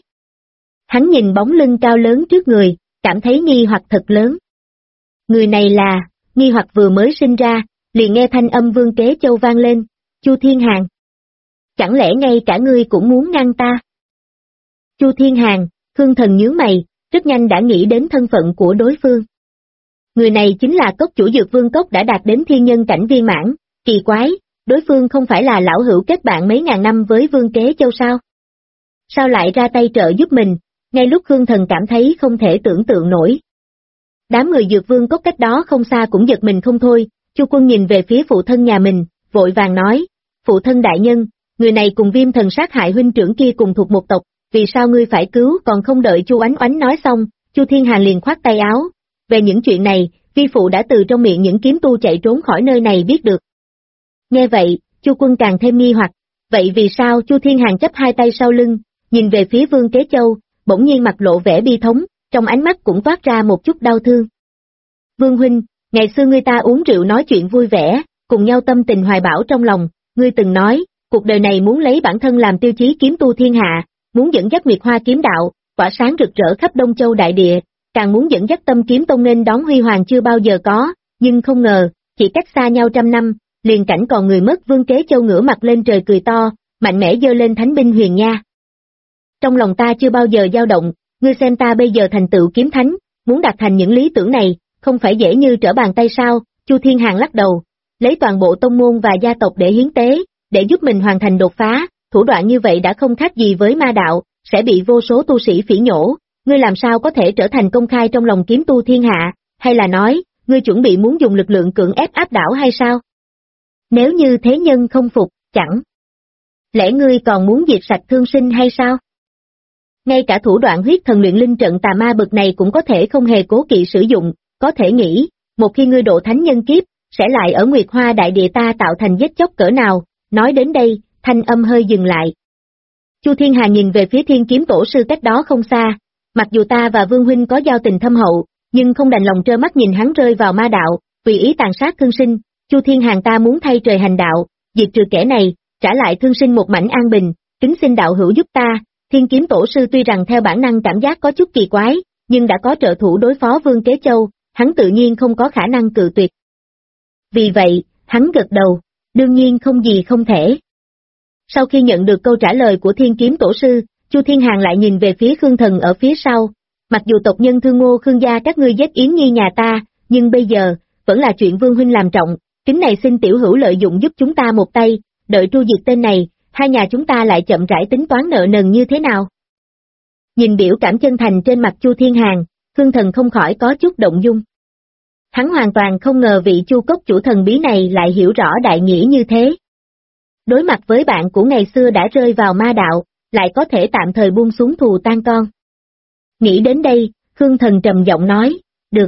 Hắn nhìn bóng lưng cao lớn trước người, cảm thấy nghi hoặc thật lớn. Người này là, nghi hoặc vừa mới sinh ra, liền nghe thanh âm Vương Kế Châu vang lên, Chu Thiên Hàn. Chẳng lẽ ngay cả ngươi cũng muốn ngăn ta? Chu Thiên Hàn, Khương Thần nhướng mày, rất nhanh đã nghĩ đến thân phận của đối phương. Người này chính là cốc chủ Dược Vương Cốc đã đạt đến thiên nhân cảnh viên mãn, kỳ quái, đối phương không phải là lão hữu kết bạn mấy ngàn năm với Vương Kế Châu sao? Sao lại ra tay trợ giúp mình, ngay lúc Khương Thần cảm thấy không thể tưởng tượng nổi. Đám người Dược Vương Cốc cách đó không xa cũng giật mình không thôi, Chu Quân nhìn về phía phụ thân nhà mình, vội vàng nói, phụ thân đại nhân, người này cùng Viêm Thần sát hại huynh trưởng kia cùng thuộc một tộc, vì sao ngươi phải cứu? Còn không đợi Chu Oánh Oánh nói xong, Chu Thiên Hàn liền khoát tay áo, về những chuyện này, vi phụ đã từ trong miệng những kiếm tu chạy trốn khỏi nơi này biết được. Nghe vậy, Chu Quân càng thêm nghi hoặc, vậy vì sao? Chu Thiên Hàn chắp hai tay sau lưng, nhìn về phía Vương Kế Châu, bỗng nhiên mặt lộ vẻ bi thống, trong ánh mắt cũng toát ra một chút đau thương. Vương huynh, ngày xưa ngươi ta uống rượu nói chuyện vui vẻ, cùng nhau tâm tình hoài bão trong lòng, ngươi từng nói, cuộc đời này muốn lấy bản thân làm tiêu chí kiếm tu thiên hạ, muốn dẫn dắt Nguyệt Hoa kiếm đạo, tỏa sáng rực rỡ khắp Đông Châu đại địa, càng muốn dẫn dắt Tâm Kiếm Tông nên đón huy hoàng chưa bao giờ có, nhưng không ngờ, chỉ cách xa nhau trăm năm, liền cảnh còn người mất. Vương Kế Châu ngửa mặt lên trời cười to, mạnh mẽ giơ lên thánh binh huyền nha. Trong lòng ta chưa bao giờ dao động, ngươi xem ta bây giờ thành tựu kiếm thánh, muốn đạt thành những lý tưởng này, không phải dễ như trở bàn tay sao? Chu Thiên Hàn lắc đầu, lấy toàn bộ tông môn và gia tộc để hiến tế, để giúp mình hoàn thành đột phá, thủ đoạn như vậy đã không khác gì với ma đạo, sẽ bị vô số tu sĩ phỉ nhổ, ngươi làm sao có thể trở thành công khai trong lòng kiếm tu thiên hạ, hay là nói, ngươi chuẩn bị muốn dùng lực lượng cưỡng ép áp đảo hay sao? Nếu như thế nhân không phục, chẳng lẽ ngươi còn muốn diệt sạch thương sinh hay sao? Ngay cả thủ đoạn huyết thần luyện linh trận tà ma bực này cũng có thể không hề cố kỵ sử dụng, có thể nghĩ, một khi ngươi độ thánh nhân kiếp, sẽ lại ở Nguyệt Hoa đại địa ta tạo thành giết chóc cỡ nào? Nói đến đây, thanh âm hơi dừng lại. Chu Thiên Hà nhìn về phía Thiên Kiếm Tổ sư cách đó không xa, mặc dù ta và Vương huynh có giao tình thâm hậu, nhưng không đành lòng trơ mắt nhìn hắn rơi vào ma đạo, tùy ý tàn sát thương sinh. Chu Thiên Hàn ta muốn thay trời hành đạo, diệt trừ kẻ này, trả lại thương sinh một mảnh an bình, kính xin đạo hữu giúp ta. Thiên Kiếm Tổ sư tuy rằng theo bản năng cảm giác có chút kỳ quái, nhưng đã có trợ thủ đối phó Vương Kế Châu, hắn tự nhiên không có khả năng cự tuyệt. Vì vậy, hắn gật đầu, đương nhiên không gì không thể. Sau khi nhận được câu trả lời của Thiên Kiếm Tổ sư, Chu Thiên Hàn lại nhìn về phía Khương Thần ở phía sau, mặc dù tộc nhân Thương Ngô Khương gia các ngươi giết Yến Nhi nhà ta, nhưng bây giờ, vẫn là chuyện Vương huynh làm trọng, kính này xin tiểu hữu lợi dụng giúp chúng ta một tay, đợi tru diệt tên này, hai nhà chúng ta lại chậm rãi tính toán nợ nần như thế nào. Nhìn biểu cảm chân thành trên mặt Chu Thiên Hàn, Khương Thần không khỏi có chút động dung. Hắn hoàn toàn không ngờ vị Chu cốc chủ thần bí này lại hiểu rõ đại nghĩa như thế. Đối mặt với bạn của ngày xưa đã rơi vào ma đạo, lại có thể tạm thời buông xuống thù tan con. Nghĩ đến đây, Khương Thần trầm giọng nói, được.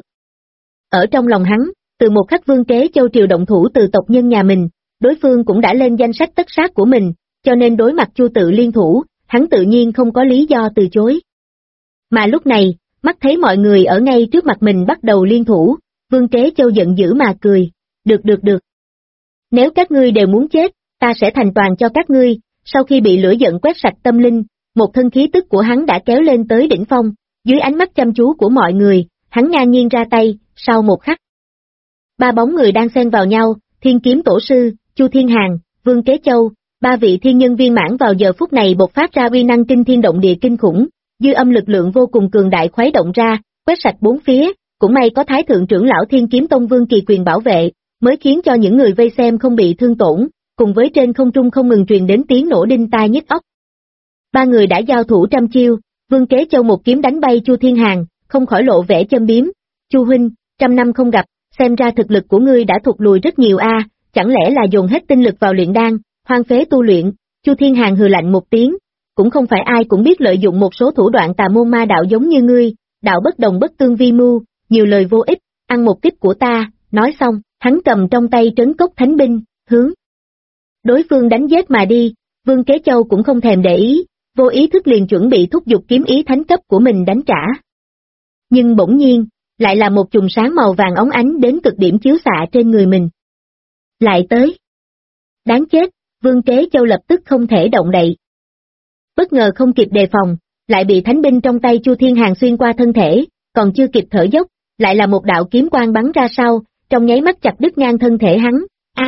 Ở trong lòng hắn, từ một khắc Vương Kế Châu triều động thủ từ tộc nhân nhà mình, đối phương cũng đã lên danh sách tất sát của mình, cho nên đối mặt Chu Tự liên thủ, hắn tự nhiên không có lý do từ chối. Mà lúc này, mắt thấy mọi người ở ngay trước mặt mình bắt đầu liên thủ, Vương Kế Châu giận dữ mà cười, được. Nếu các ngươi đều muốn chết, ta sẽ thành toàn cho các ngươi. Sau khi bị lửa giận quét sạch tâm linh, một thân khí tức của hắn đã kéo lên tới đỉnh phong, dưới ánh mắt chăm chú của mọi người, hắn ngang nhiên ra tay, sau một khắc. Ba bóng người đang xen vào nhau, Thiên Kiếm Tổ Sư, Chu Thiên Hàn, Vương Kế Châu, ba vị thiên nhân viên mãn vào giờ phút này bộc phát ra uy năng kinh thiên động địa kinh khủng, dư âm lực lượng vô cùng cường đại khuấy động ra, quét sạch bốn phía, cũng may có Thái Thượng trưởng lão Thiên Kiếm Tông Vương Kỳ Quyền bảo vệ, mới khiến cho những người vây xem không bị thương tổn, cùng với trên không trung không ngừng truyền đến tiếng nổ đinh tai nhức óc. Ba người đã giao thủ trăm chiêu, Vương Kế Châu một kiếm đánh bay Chu Thiên Hàn, không khỏi lộ vẻ châm biếm, Chu huynh, trăm năm không gặp, xem ra thực lực của ngươi đã thụt lùi rất nhiều a, chẳng lẽ là dồn hết tinh lực vào luyện đan, hoang phế tu luyện. Chu Thiên Hàn hừ lạnh một tiếng, cũng không phải ai cũng biết lợi dụng một số thủ đoạn tà môn ma đạo giống như ngươi, đạo bất đồng bất tương vi mưu, nhiều lời vô ích, ăn một kích của ta. Nói xong, hắn cầm trong tay trấn cốc thánh binh, hướng đối phương đánh giết mà đi. Vương Kế Châu cũng không thèm để ý, vô ý thức liền chuẩn bị thúc giục kiếm ý thánh cấp của mình đánh trả. Nhưng bỗng nhiên, lại là một chùm sáng màu vàng óng ánh đến cực điểm chiếu xạ trên người mình. Lại tới. Đáng chết, Vương Kế Châu lập tức không thể động đậy. Bất ngờ không kịp đề phòng, lại bị thánh binh trong tay Chu Thiên Hàn xuyên qua thân thể, còn chưa kịp thở dốc, lại là một đạo kiếm quang bắn ra sau, trong nháy mắt chặt đứt ngang thân thể hắn.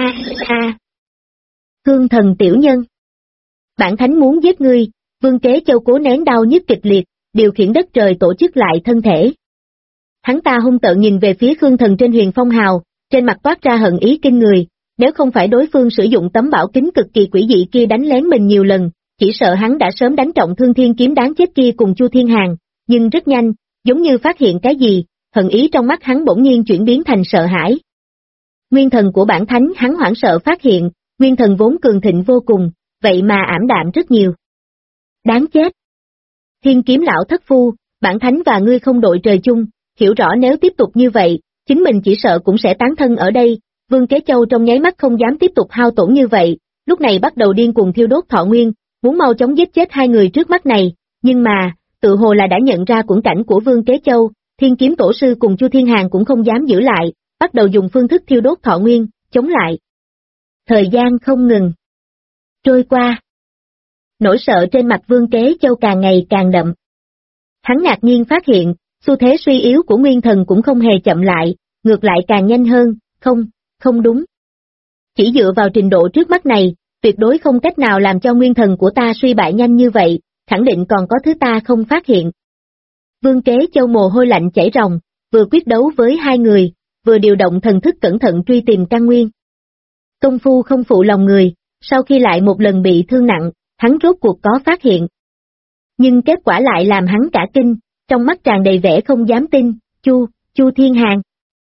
Khương Thần tiểu nhân. Bản thánh muốn giết ngươi. Vương Kế Châu cố nén đau nhức kịch liệt, điều khiển đất trời tổ chức lại thân thể. Hắn ta hung tợn nhìn về phía Khương Thần trên huyền phong hào, trên mặt toát ra hận ý kinh người, nếu không phải đối phương sử dụng tấm bảo kính cực kỳ quỷ dị kia đánh lén mình nhiều lần, chỉ sợ hắn đã sớm đánh trọng thương thiên kiếm đáng chết kia cùng Chu Thiên Hàn, nhưng rất nhanh, giống như phát hiện cái gì, hận ý trong mắt hắn bỗng nhiên chuyển biến thành sợ hãi. Nguyên thần của bản thánh hắn hoảng sợ phát hiện, nguyên thần vốn cường thịnh vô cùng, vậy mà ảm đạm rất nhiều. Đáng chết! Thiên kiếm lão thất phu, bản thánh và ngươi không đội trời chung, hiểu rõ nếu tiếp tục như vậy, chính mình chỉ sợ cũng sẽ tán thân ở đây. Vương Kế Châu trong nháy mắt không dám tiếp tục hao tổn như vậy, lúc này bắt đầu điên cuồng thiêu đốt thọ nguyên, muốn mau chóng giết chết hai người trước mắt này, nhưng mà, tự hồ là đã nhận ra quẫn cảnh của Vương Kế Châu, Thiên Kiếm Tổ Sư cùng Chu Thiên Hàn cũng không dám giữ lại, bắt đầu dùng phương thức thiêu đốt thọ nguyên, chống lại. Thời gian không ngừng trôi qua. Nỗi sợ trên mặt Vương Kế Châu càng ngày càng đậm. Hắn ngạc nhiên phát hiện, xu thế suy yếu của nguyên thần cũng không hề chậm lại, ngược lại càng nhanh hơn, không đúng. Chỉ dựa vào trình độ trước mắt này, tuyệt đối không cách nào làm cho nguyên thần của ta suy bại nhanh như vậy, khẳng định còn có thứ ta không phát hiện. Vương Kế Châu mồ hôi lạnh chảy ròng, vừa quyết đấu với hai người, vừa điều động thần thức cẩn thận truy tìm căn nguyên. Công phu không phụ lòng người, sau khi lại một lần bị thương nặng, hắn rốt cuộc có phát hiện. Nhưng kết quả lại làm hắn cả kinh, trong mắt tràn đầy vẻ không dám tin, Chu Thiên Hàn.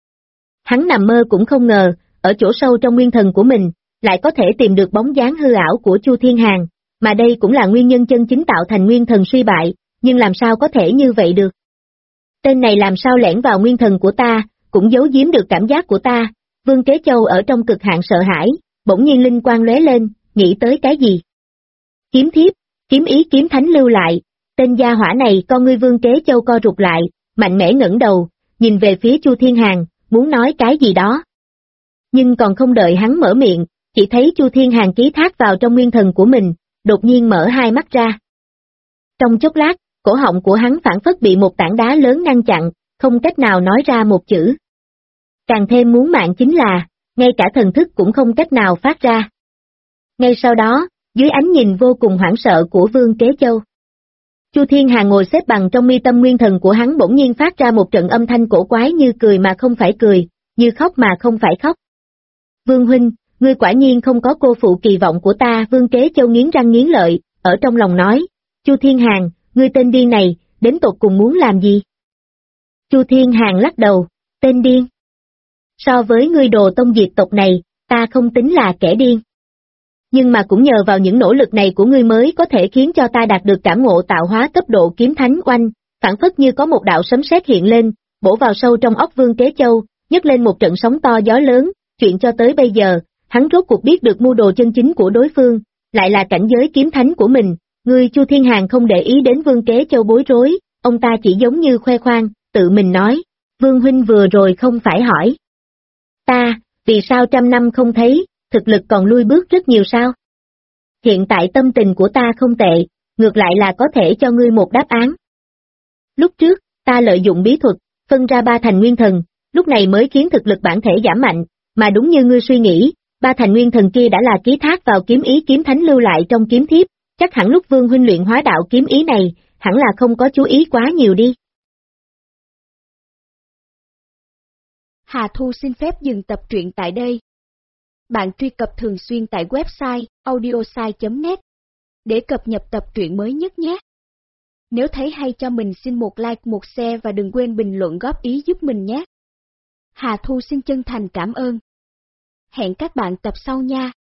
Hắn nằm mơ cũng không ngờ, ở chỗ sâu trong nguyên thần của mình, lại có thể tìm được bóng dáng hư ảo của Chu Thiên Hàn, mà đây cũng là nguyên nhân chân chính tạo thành nguyên thần suy bại, nhưng làm sao có thể như vậy được? Tên này làm sao lẻn vào nguyên thần của ta, cũng giấu giếm được cảm giác của ta. Vương Kế Châu ở trong cực hạn sợ hãi, bỗng nhiên linh quang lóe lên, nghĩ tới cái gì? Kiếm thiếp, kiếm ý kiếm thánh lưu lại, tên gia hỏa này con ngươi Vương Kế Châu co rụt lại, mạnh mẽ ngẩng đầu, nhìn về phía Chu Thiên Hàn, muốn nói cái gì đó. Nhưng còn không đợi hắn mở miệng, chỉ thấy Chu Thiên Hàn ký thác vào trong nguyên thần của mình, đột nhiên mở hai mắt ra. Trong chốc lát, cổ họng của hắn phảng phất bị một tảng đá lớn ngăn chặn, không cách nào nói ra một chữ. Càng thêm muốn mạng chính là, ngay cả thần thức cũng không cách nào phát ra. Ngay sau đó, dưới ánh nhìn vô cùng hoảng sợ của Vương Kế Châu, Chu Thiên Hàng ngồi xếp bằng trong mi tâm nguyên thần của hắn bỗng nhiên phát ra một trận âm thanh cổ quái như cười mà không phải cười, như khóc mà không phải khóc. Vương huynh, ngươi quả nhiên không có cô phụ kỳ vọng của ta. Vương Kế Châu nghiến răng nghiến lợi, ở trong lòng nói, Chu Thiên Hàng, ngươi tên điên này, đến tột cùng muốn làm gì? Chu Thiên Hàng lắc đầu, tên điên. So với ngươi đồ tông diệt tộc này, ta không tính là kẻ điên. Nhưng mà cũng nhờ vào những nỗ lực này của ngươi mới có thể khiến cho ta đạt được cảm ngộ tạo hóa cấp độ kiếm thánh oanh, phản phất như có một đạo sấm sét hiện lên, bổ vào sâu trong óc Vương Kế Châu, nhấc lên một trận sóng to gió lớn, chuyện cho tới bây giờ, hắn rốt cuộc biết được mưu đồ chân chính của đối phương, lại là cảnh giới kiếm thánh của mình. Ngươi Chu Thiên Hàng không để ý đến Vương Kế Châu bối rối, ông ta chỉ giống như khoe khoang, tự mình nói, Vương huynh vừa rồi không phải hỏi ta, vì sao 100 năm không thấy, thực lực còn lui bước rất nhiều sao? Hiện tại tâm tình của ta không tệ, ngược lại là có thể cho ngươi một đáp án. Lúc trước, ta lợi dụng bí thuật, phân ra 3 thành nguyên thần, lúc này mới khiến thực lực bản thể giảm mạnh, mà đúng như ngươi suy nghĩ, 3 thành nguyên thần kia đã là ký thác vào kiếm ý kiếm thánh lưu lại trong kiếm thiếp, chắc hẳn lúc Vương huynh luyện hóa đạo kiếm ý này, hẳn là không có chú ý quá nhiều đi. Hà Thu xin phép dừng tập truyện tại đây. Bạn truy cập thường xuyên tại website audiosai.net để cập nhật tập truyện mới nhất nhé. Nếu thấy hay cho mình xin một like, một share và đừng quên bình luận góp ý giúp mình nhé. Hà Thu xin chân thành cảm ơn. Hẹn các bạn tập sau nha.